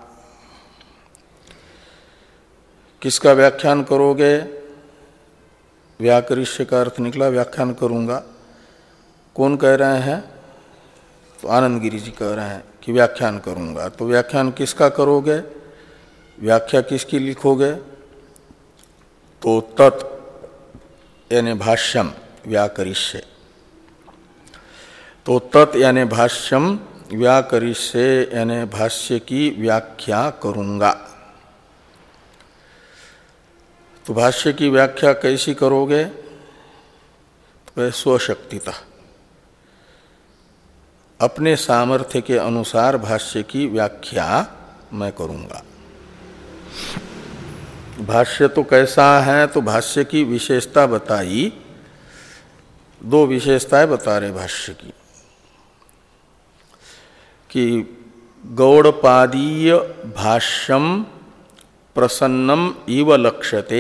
किसका व्याख्यान करोगे? व्याकरिष्य का अर्थ निकला व्याख्यान करूंगा। कौन कह रहे हैं? तो आनंद गिरि जी कह रहे हैं कि व्याख्यान करूंगा। तो व्याख्यान किसका करोगे? व्याख्या किसकी लिखोगे? तो तत् यानी भाष्यम व्याकरिष्ये। तो तत् यानी भाष्यम व्याकरिष्ये यानी भाष्य की व्याख्या करूंगा। तो भाष्य की व्याख्या कैसी करोगे? तो स्वशक्तितः, अपने सामर्थ्य के अनुसार भाष्य की व्याख्या मैं करूंगा। भाष्य तो कैसा है? तो भाष्य की विशेषता बताई, दो विशेषताएं बता रहे भाष्य की कि गौड़पादीय भाष्यम प्रसन्नम इव लक्ष्यते,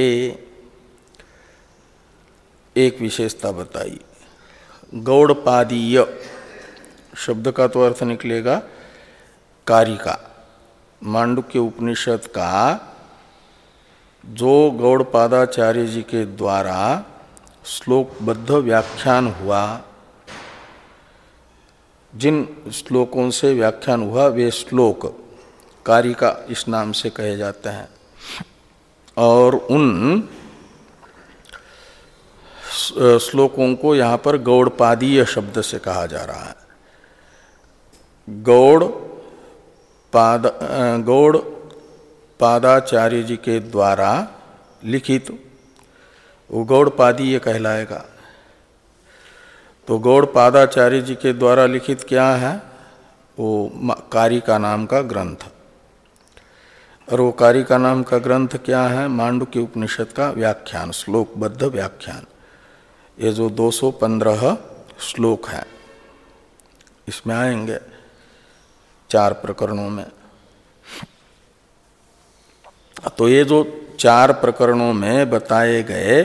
एक विशेषता बताई। गौड़पादीय शब्द का तो अर्थ निकलेगा कारिका। मांडुक्य उपनिषद का जो गौड़पादाचार्य जी के द्वारा श्लोकबद्ध व्याख्यान हुआ, जिन श्लोकों से व्याख्यान हुआ वे श्लोक कारिका इस नाम से कहे जाते हैं। और उन श्लोकों को यहाँ पर गौड़पादीय शब्द से कहा जा रहा है। गौड़ पाद गौड़ पादाचार्य जी के द्वारा लिखित वो गौड़पादीय कहलाएगा। तो गौड़पादाचार्य जी के द्वारा लिखित क्या है? वो कारिका नाम का ग्रंथ। और वो कारिका नाम का ग्रंथ क्या है? मांडुक्य उपनिषद का व्याख्यान, श्लोकबद्ध व्याख्यान। ये जो दो सौ पंद्रह श्लोक हैं इसमें आएंगे चार प्रकरणों में। तो ये जो चार प्रकरणों में बताए गए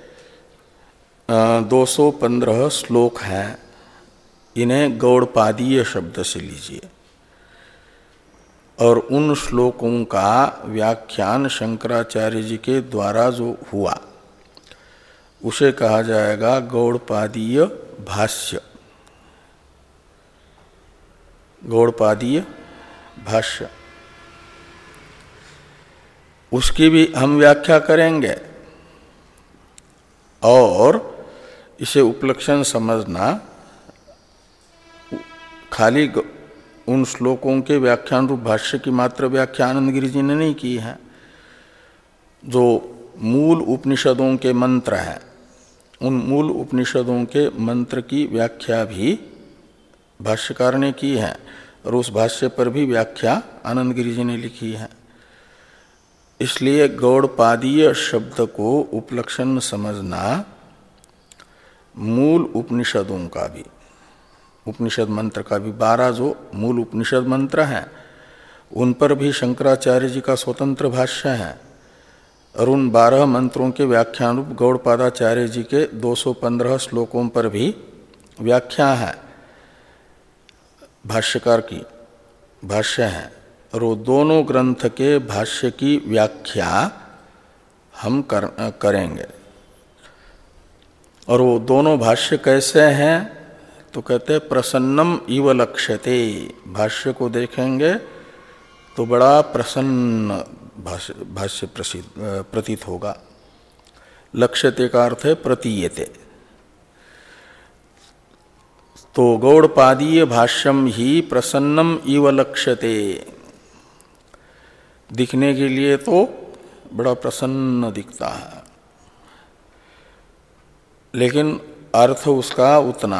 दो सौ पंद्रह श्लोक हैं, इन्हें गौड़पादीय शब्द से लीजिए। और उन श्लोकों का व्याख्यान शंकराचार्य जी के द्वारा जो हुआ उसे कहा जाएगा गौड़पादीय भाष्य। गौड़पादीय भाष्य, उसकी भी हम व्याख्या करेंगे। और इसे उपलक्षण समझना, खाली उन श्लोकों के व्याख्यान रूप भाष्य की मात्र व्याख्या आनंद गिरि जी ने नहीं की है। जो मूल उपनिषदों के मंत्र हैं, उन मूल उपनिषदों के मंत्र की व्याख्या भी भाष्यकार ने की है। और उस भाष्य पर भी व्याख्या आनंद गिरि जी ने लिखी है। इसलिए गौड़पादीय शब्द को उपलक्षण समझना मूल उपनिषदों का भी, उपनिषद मंत्र का भी, बारह जो मूल उपनिषद मंत्र हैं उन पर भी शंकराचार्य जी का स्वतंत्र भाष्य है। और उन बारह मंत्रों के व्याख्यान रूप गौड़पादाचार्य जी के दो सौ पंद्रह श्लोकों पर भी व्याख्या है, भाष्यकार की भाष्य है। और वो दोनों ग्रंथ के भाष्य की व्याख्या हम कर, करेंगे। और वो दोनों भाष्य कैसे हैं? तो कहते हैं प्रसन्नम इव लक्ष्यते। भाष्य को देखेंगे तो बड़ा प्रसन्न भाष्य भाष्य प्रसिद्ध प्रतीत होगा। लक्ष्यते का अर्थ है प्रतीयते। तो गौड़पादीय भाष्यम ही प्रसन्नम इव लक्ष्यते, दिखने के लिए तो बड़ा प्रसन्न दिखता है, लेकिन अर्थ उसका उतना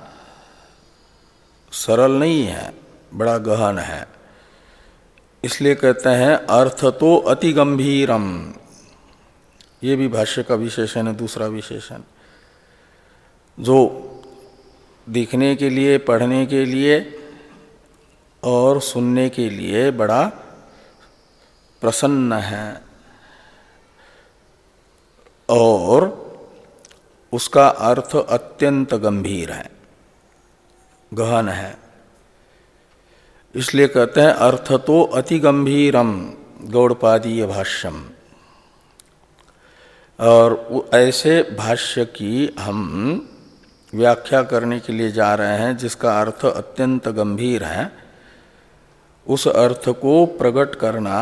सरल नहीं है, बड़ा गहन है। इसलिए कहते हैं अर्थ तो अति गंभीरम। ये भी भाष्य का विशेषण है, दूसरा विशेषण। जो दिखने के लिए, पढ़ने के लिए और सुनने के लिए बड़ा प्रसन्न है और उसका अर्थ अत्यंत गंभीर है, गहन है। इसलिए कहते हैं अर्थ तो अति गंभीरम गौड़पादीय भाष्यम। और ऐसे भाष्य की हम व्याख्या करने के लिए जा रहे हैं जिसका अर्थ अत्यंत गंभीर है। उस अर्थ को प्रकट करना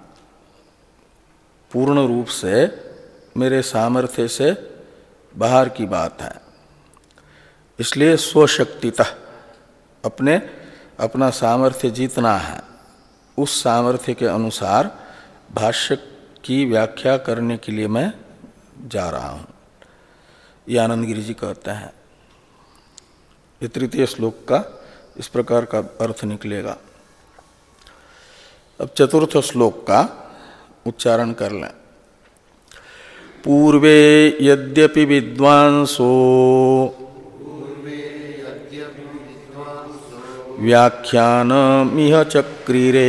पूर्ण रूप से मेरे सामर्थ्य से बाहर की बात है। इसलिए स्वशक्तितः अपने अपना सामर्थ्य जितना है उस सामर्थ्य के अनुसार भाष्य की व्याख्या करने के लिए मैं जा रहा हूँ, ये आनंद गिरि जी कहते हैं। ये तृतीय श्लोक का इस प्रकार का अर्थ निकलेगा। अब चतुर्थ श्लोक का उच्चारण कर लें। पूर्वे यद्यपि विद्वांसो व्याख्यानमिह चक्रिरे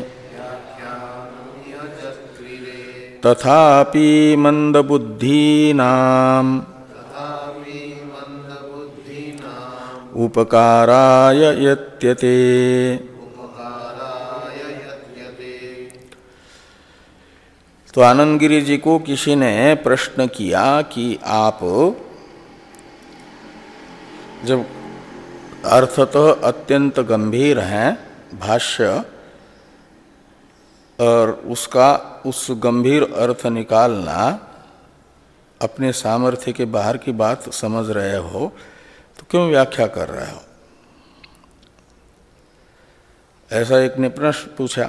तथापि मंदबुद्धीनाम् उपकाराय यत्यते। तो आनंद गिरि जी को किसी ने प्रश्न किया कि आप जब अर्थतः अत्यंत गंभीर हैं भाष्य और उसका उस गंभीर अर्थ निकालना अपने सामर्थ्य के बाहर की बात समझ रहे हो, तो क्यों व्याख्या कर रहे हो? ऐसा एक ने प्रश्न पूछा।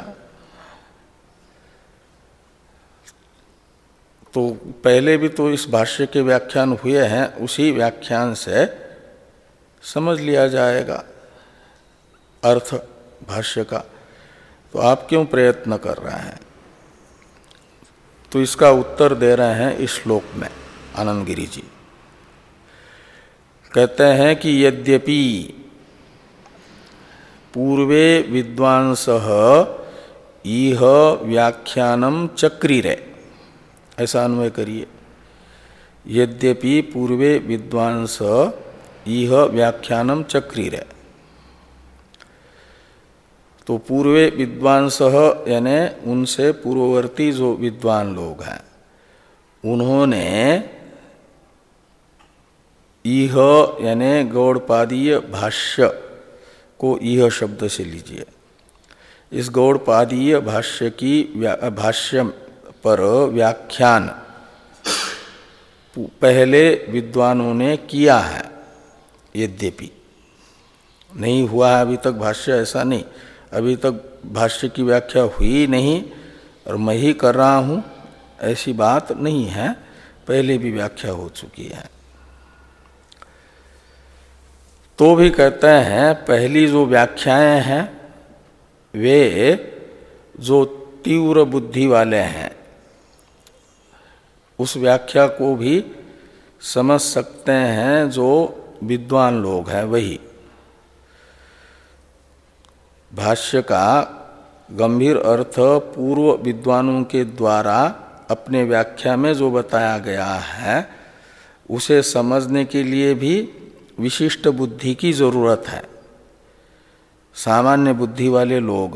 तो पहले भी तो इस भाष्य के व्याख्यान हुए हैं, उसी व्याख्यान से समझ लिया जाएगा अर्थ भाष्य का, तो आप क्यों प्रयत्न कर रहे हैं? तो इसका उत्तर दे रहे हैं इस श्लोक में आनंद गिरि जी। कहते हैं कि यद्यपि पूर्वे विद्वांसः इह व्याख्यानम चक्रिरे, ऐसा अन्वय करिए। यद्यपि पूर्वे विद्वांस इह व्याख्यानम चक्रिरे, तो पूर्वे विद्वांसः यानी उनसे पूर्ववर्ती जो विद्वान लोग हैं उन्होंने इह यानी गौड़पादीय भाष्य को इह शब्द से लीजिए। इस गौड़पादीय भाष्य की भाष्य पर व्याख्यान पहले विद्वानों ने किया है, यद्यपि नहीं हुआ है अभी तक भाष्य, ऐसा नहीं, अभी तक भाष्य की व्याख्या हुई नहीं और मैं ही कर रहा हूँ ऐसी बात नहीं है, पहले भी व्याख्या हो चुकी है। तो भी कहते हैं पहली जो व्याख्याएं हैं वे जो तीव्र बुद्धि वाले हैं उस व्याख्या को भी समझ सकते हैं जो विद्वान लोग हैं वही। भाष्य का गंभीर अर्थ पूर्व विद्वानों के द्वारा अपने व्याख्या में जो बताया गया है उसे समझने के लिए भी विशिष्ट बुद्धि की जरूरत है। सामान्य बुद्धि वाले लोग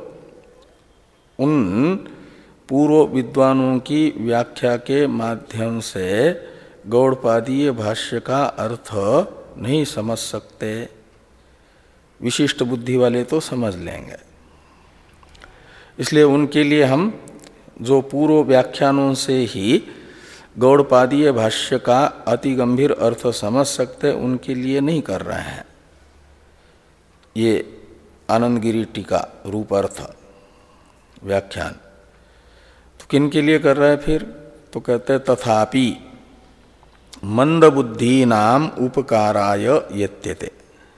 उन पूर्व विद्वानों की व्याख्या के माध्यम से गौड़पादीय भाष्य का अर्थ नहीं समझ सकते, विशिष्ट बुद्धि वाले तो समझ लेंगे। इसलिए उनके लिए हम जो पूर्व व्याख्यानों से ही गौड़पादीय भाष्य का अति गंभीर अर्थ समझ सकते, उनके लिए नहीं कर रहे हैं ये आनंदगिरी टीका रूप अर्थ व्याख्यान। तो किन के लिए कर रहे हैं फिर? तो कहते हैं तथापि मंदबुद्धि नाम उपकाराय यत्यते।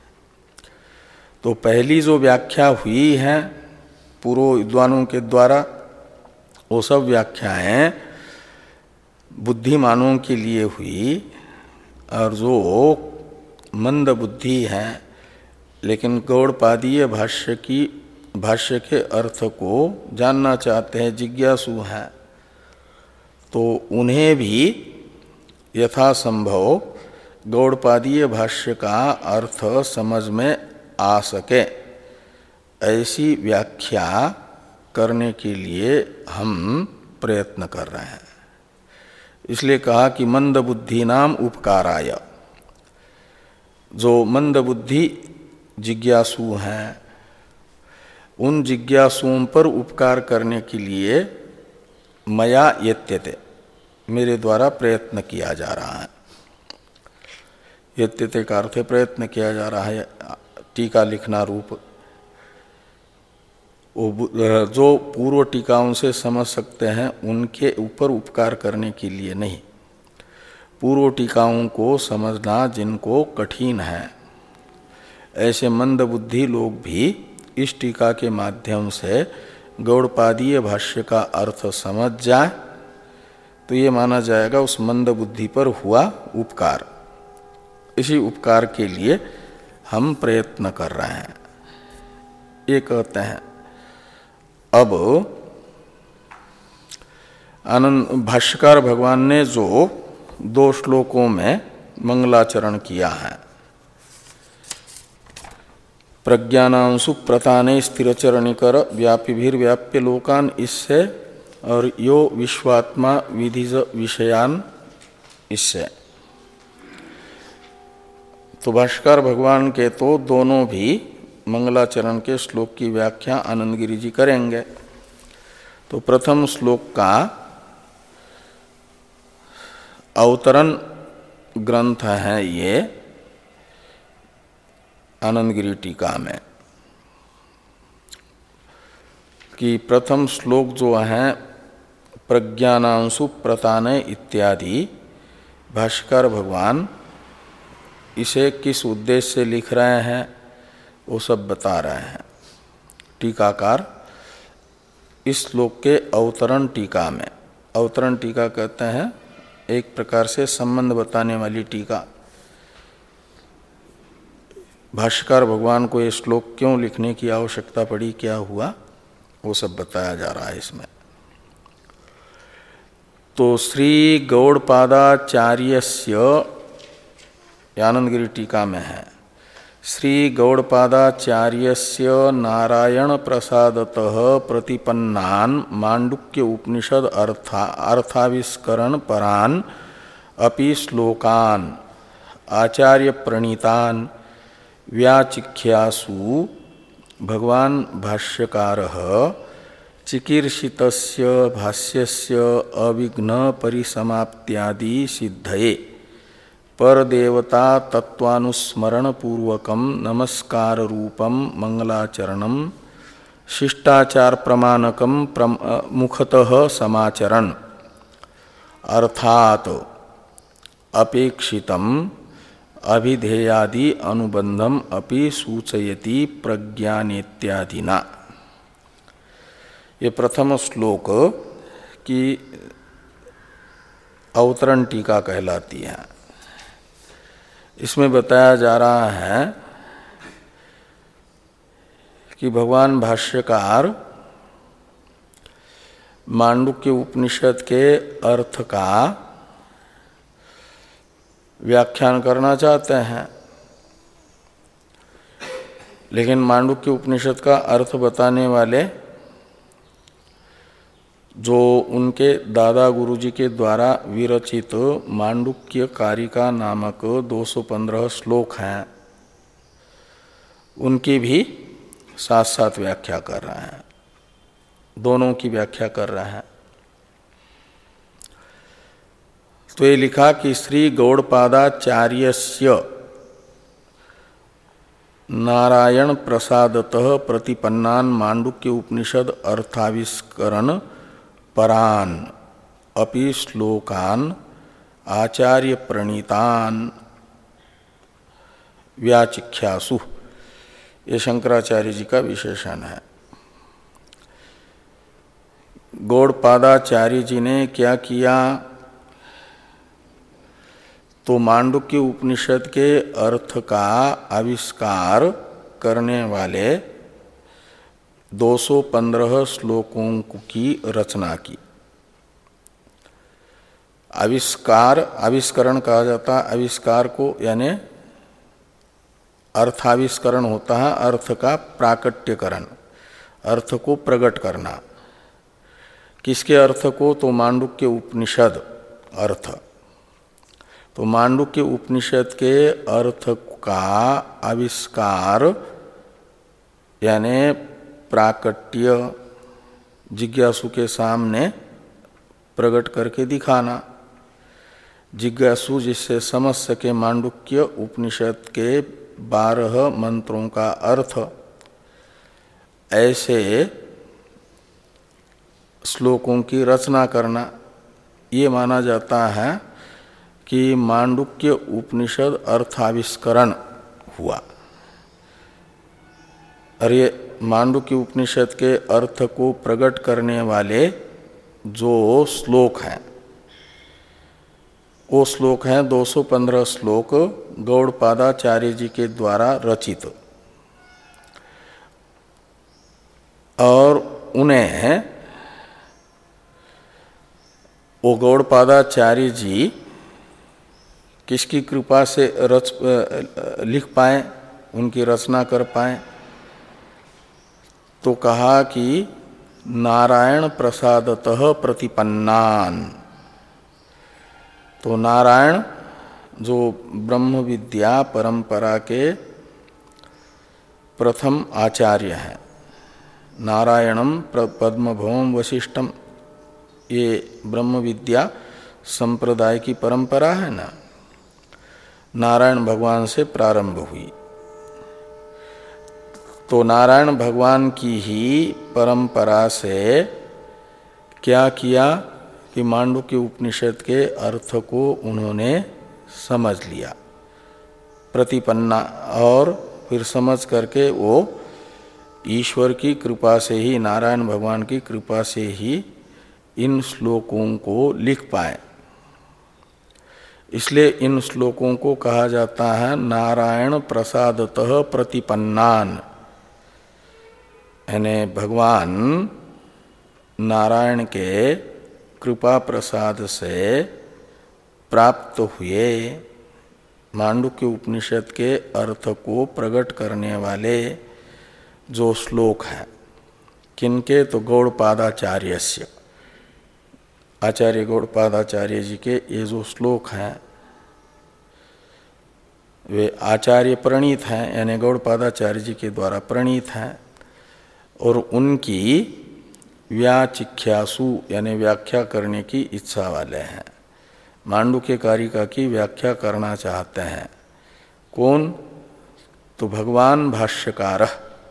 तो पहली जो व्याख्या हुई है पूर्व विद्वानों के द्वारा, वो सब व्याख्याएं बुद्धिमानों के लिए हुई, और जो मंद बुद्धि है लेकिन गौड़पादीय भाष्य की भाष्य के अर्थ को जानना चाहते हैं, जिज्ञासु हैं, तो उन्हें भी यथासंभव गौड़पादीय भाष्य का अर्थ समझ में आ सके ऐसी व्याख्या करने के लिए हम प्रयत्न कर रहे हैं। इसलिए कहा कि मंद बुद्धि नाम उपकाराय, जो मंद बुद्धि जिज्ञासु हैं उन जिज्ञासुओं पर उपकार करने के लिए मया यत्यते, मेरे द्वारा प्रयत्न किया जा रहा है। यत्यते का अर्थ प्रयत्न किया जा रहा है, टीका लिखना रूप। जो पूर्व टीकाओं से समझ सकते हैं उनके ऊपर उपकार करने के लिए नहीं, पूर्व टीकाओं को समझना जिनको कठिन है, ऐसे मंद बुद्धि लोग भी इस टीका के माध्यम से गौड़पादीय भाष्य का अर्थ समझ जाए तो ये माना जाएगा उस मंद बुद्धि पर हुआ उपकार। इसी उपकार के लिए हम प्रयत्न कर रहे हैं। ये कहते हैं अब आनंद भाष्यकार भगवान ने जो दो श्लोकों में मंगलाचरण किया है, प्रज्ञानांशु प्रताने स्थिरचरणिकर व्यापिभिर व्याप्य लोकान, इससे, और यो विश्वात्मा विधिज विषयान, इससे। तो भाष्यकार भगवान के तो दोनों भी मंगलाचरण के श्लोक की व्याख्या आनंदगिरी जी करेंगे। तो प्रथम श्लोक का अवतरण ग्रंथ है ये आनंदगिरी टीका में, कि प्रथम श्लोक जो है प्रज्ञानांशु प्रताने इत्यादि, भाष्यकार भगवान इसे किस उद्देश्य से लिख रहे हैं वो सब बता रहे हैं। टीकाकार इस श्लोक के अवतरण टीका में, अवतरण टीका कहते हैं एक प्रकार से संबंध बताने वाली टीका। भाष्यकार भगवान को ये श्लोक क्यों लिखने की आवश्यकता पड़ी, क्या हुआ, वो सब बताया जा रहा है इसमें। तो श्री गौड़पादाचार्यस्य, आनंदगिरी टीका में है, श्री गौड़पादाचार्यस्य नारायण प्रसादतः प्रतिपन्नान मांडुक्य उपनिषद अर्था अर्थाविष्करण परान अपि श्लोकान आचार्य प्रणीतान व्याचिख्यासु भगवान भाष्यकारः चिकीर्षितस्य भाष्यस्य अविघ्न परिसमाप्त्यादि सिद्धये परदेवता तत्वानुस्मरण पूर्वकम नमस्कार रूपम मंगलाचरणम शिष्टाचार प्रमाणकम मुखतः समाचरण अर्थात अपेक्षितम अभिधेयादि अनुबंधम अपि सूचयति प्रज्ञानेत्यादिना। ये प्रथम श्लोक की अवतरण टीका कहलाती है। इसमें बताया जा रहा है कि भगवान भाष्यकार मांडुक्य उपनिषद के अर्थ का व्याख्यान करना चाहते हैं, लेकिन मांडुक्य उपनिषद का अर्थ बताने वाले जो उनके दादा गुरुजी के द्वारा विरचित मांडुक्य कारिका नामक दो सौ पंद्रह श्लोक हैं, उनकी भी साथ साथ व्याख्या कर रहे हैं। दोनों की व्याख्या कर रहा है। तो ये लिखा कि श्री गौड़पादाचार्यस्य नारायण प्रसादतः प्रतिपन्नान मांडुक्य उपनिषद अर्थाविष्करण परान अपि श्लोकान आचार्य प्रणीतान व्याचिख्यासु, ये शंकराचार्य जी का विशेषण है। गौड़पादाचार्य जी ने क्या किया, तो मांडुक्य उपनिषद के अर्थ का आविष्कार करने वाले दो सौ पंद्रह श्लोकों की रचना की। आविष्कार, आविष्करण कहा जाता है आविष्कार को, यानी अर्थाविष्करण होता है अर्थ का प्राकट्यकरण, अर्थ को प्रकट करना। किसके अर्थ को, तो मांडुक्य उपनिषद अर्थ। तो मांडुक्य उपनिषद के अर्थ का आविष्कार यानी प्राकट्य जिज्ञासु के सामने प्रकट करके दिखाना। जिज्ञासु जिससे समझ सके मांडुक्य उपनिषद के बारह मंत्रों का अर्थ, ऐसे श्लोकों की रचना करना, ये माना जाता है कि मांडुक्य उपनिषद अर्थाविष्करण हुआ। और ये मांडुक्य उपनिषद के अर्थ को प्रकट करने वाले जो श्लोक हैं, वो श्लोक हैं दो सौ पंद्रह श्लोक गौड़पादाचार्य जी के द्वारा रचित। और उन्हें वो गौड़पादाचार्य जी किसकी कृपा से रच लिख पाए, उनकी रचना कर पाए, तो कहा कि नारायण प्रसादतः प्रतिपन्नान। तो नारायण जो ब्रह्म विद्या परंपरा के प्रथम आचार्य हैं, नारायणम पद्मभवम वशिष्ठम, ये ब्रह्म विद्या संप्रदाय की परंपरा है ना, नारायण भगवान से प्रारंभ हुई। तो नारायण भगवान की ही परंपरा से क्या किया कि मांडुक्य उपनिषद के अर्थ को उन्होंने समझ लिया, प्रतिपन्ना, और फिर समझ करके वो ईश्वर की कृपा से ही, नारायण भगवान की कृपा से ही इन श्लोकों को लिख पाए। इसलिए इन श्लोकों को कहा जाता है नारायण प्रसादतः प्रतिपन्नान, यानी भगवान नारायण के कृपा प्रसाद से प्राप्त हुए मांडुक्य उपनिषद के अर्थ को प्रकट करने वाले जो श्लोक हैं, किनके, तो गौड़पादाचार्यस्य, आचार्य गौड़पादाचार्य जी के ये जो श्लोक हैं वे आचार्य प्रणीत हैं, यानी गौड़पादाचार्य जी के द्वारा प्रणीत हैं, और उनकी व्याचिख्यासु यानी व्याख्या करने की इच्छा वाले हैं। मांडुक्य कारिका की व्याख्या करना चाहते हैं। कौन, तो भगवान भाष्यकार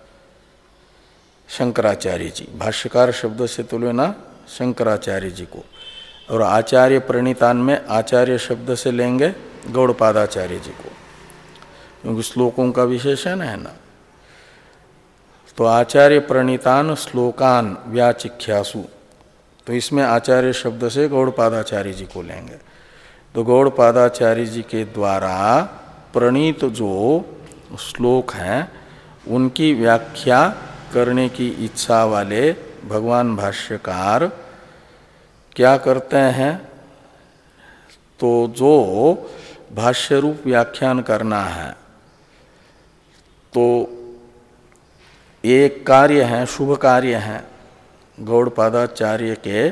शंकराचार्य जी, भाष्यकार शब्द से तो लेना शंकराचार्य जी को, और आचार्य प्रणीतान में आचार्य शब्द से लेंगे गौड़पादाचार्य जी को, क्योंकि श्लोकों का विशेषण है ना। तो आचार्य प्रणीतान श्लोकान व्याचिख्यासु, तो इसमें आचार्य शब्द से गौड़पादाचार्य जी को लेंगे। तो गौड़पादाचार्य जी के द्वारा प्रणीत जो श्लोक हैं उनकी व्याख्या करने की इच्छा वाले भगवान भाष्यकार क्या करते हैं, तो जो भाष्य रूप व्याख्यान करना है, तो एक कार्य है, शुभ कार्य है, गौड़पादाचार्य के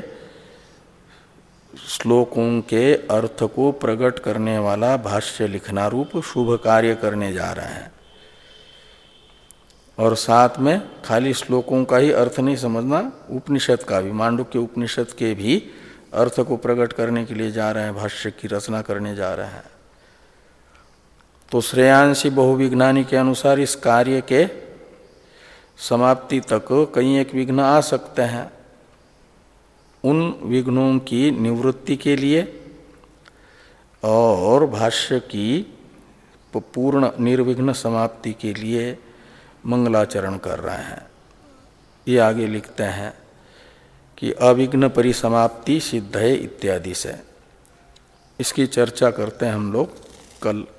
श्लोकों के अर्थ को प्रकट करने वाला भाष्य लिखना रूप शुभ कार्य करने जा रहे हैं। और साथ में खाली श्लोकों का ही अर्थ नहीं समझना, उपनिषद का भी, मांडुक्य उपनिषद के भी अर्थ को प्रकट करने के लिए जा रहे हैं, भाष्य की रचना करने जा रहे हैं। तो श्रेयांसी बहुविघ्नानि के अनुसार इस कार्य के समाप्ति तक कई एक विघ्न आ सकते हैं। उन विघ्नों की निवृत्ति के लिए और भाष्य की पूर्ण निर्विघ्न समाप्ति के लिए मंगलाचरण कर रहे हैं। ये आगे लिखते हैं कि अविघ्न परिसमाप्ति सिद्ध है इत्यादि से। इसकी चर्चा करते हैं हम लोग कल।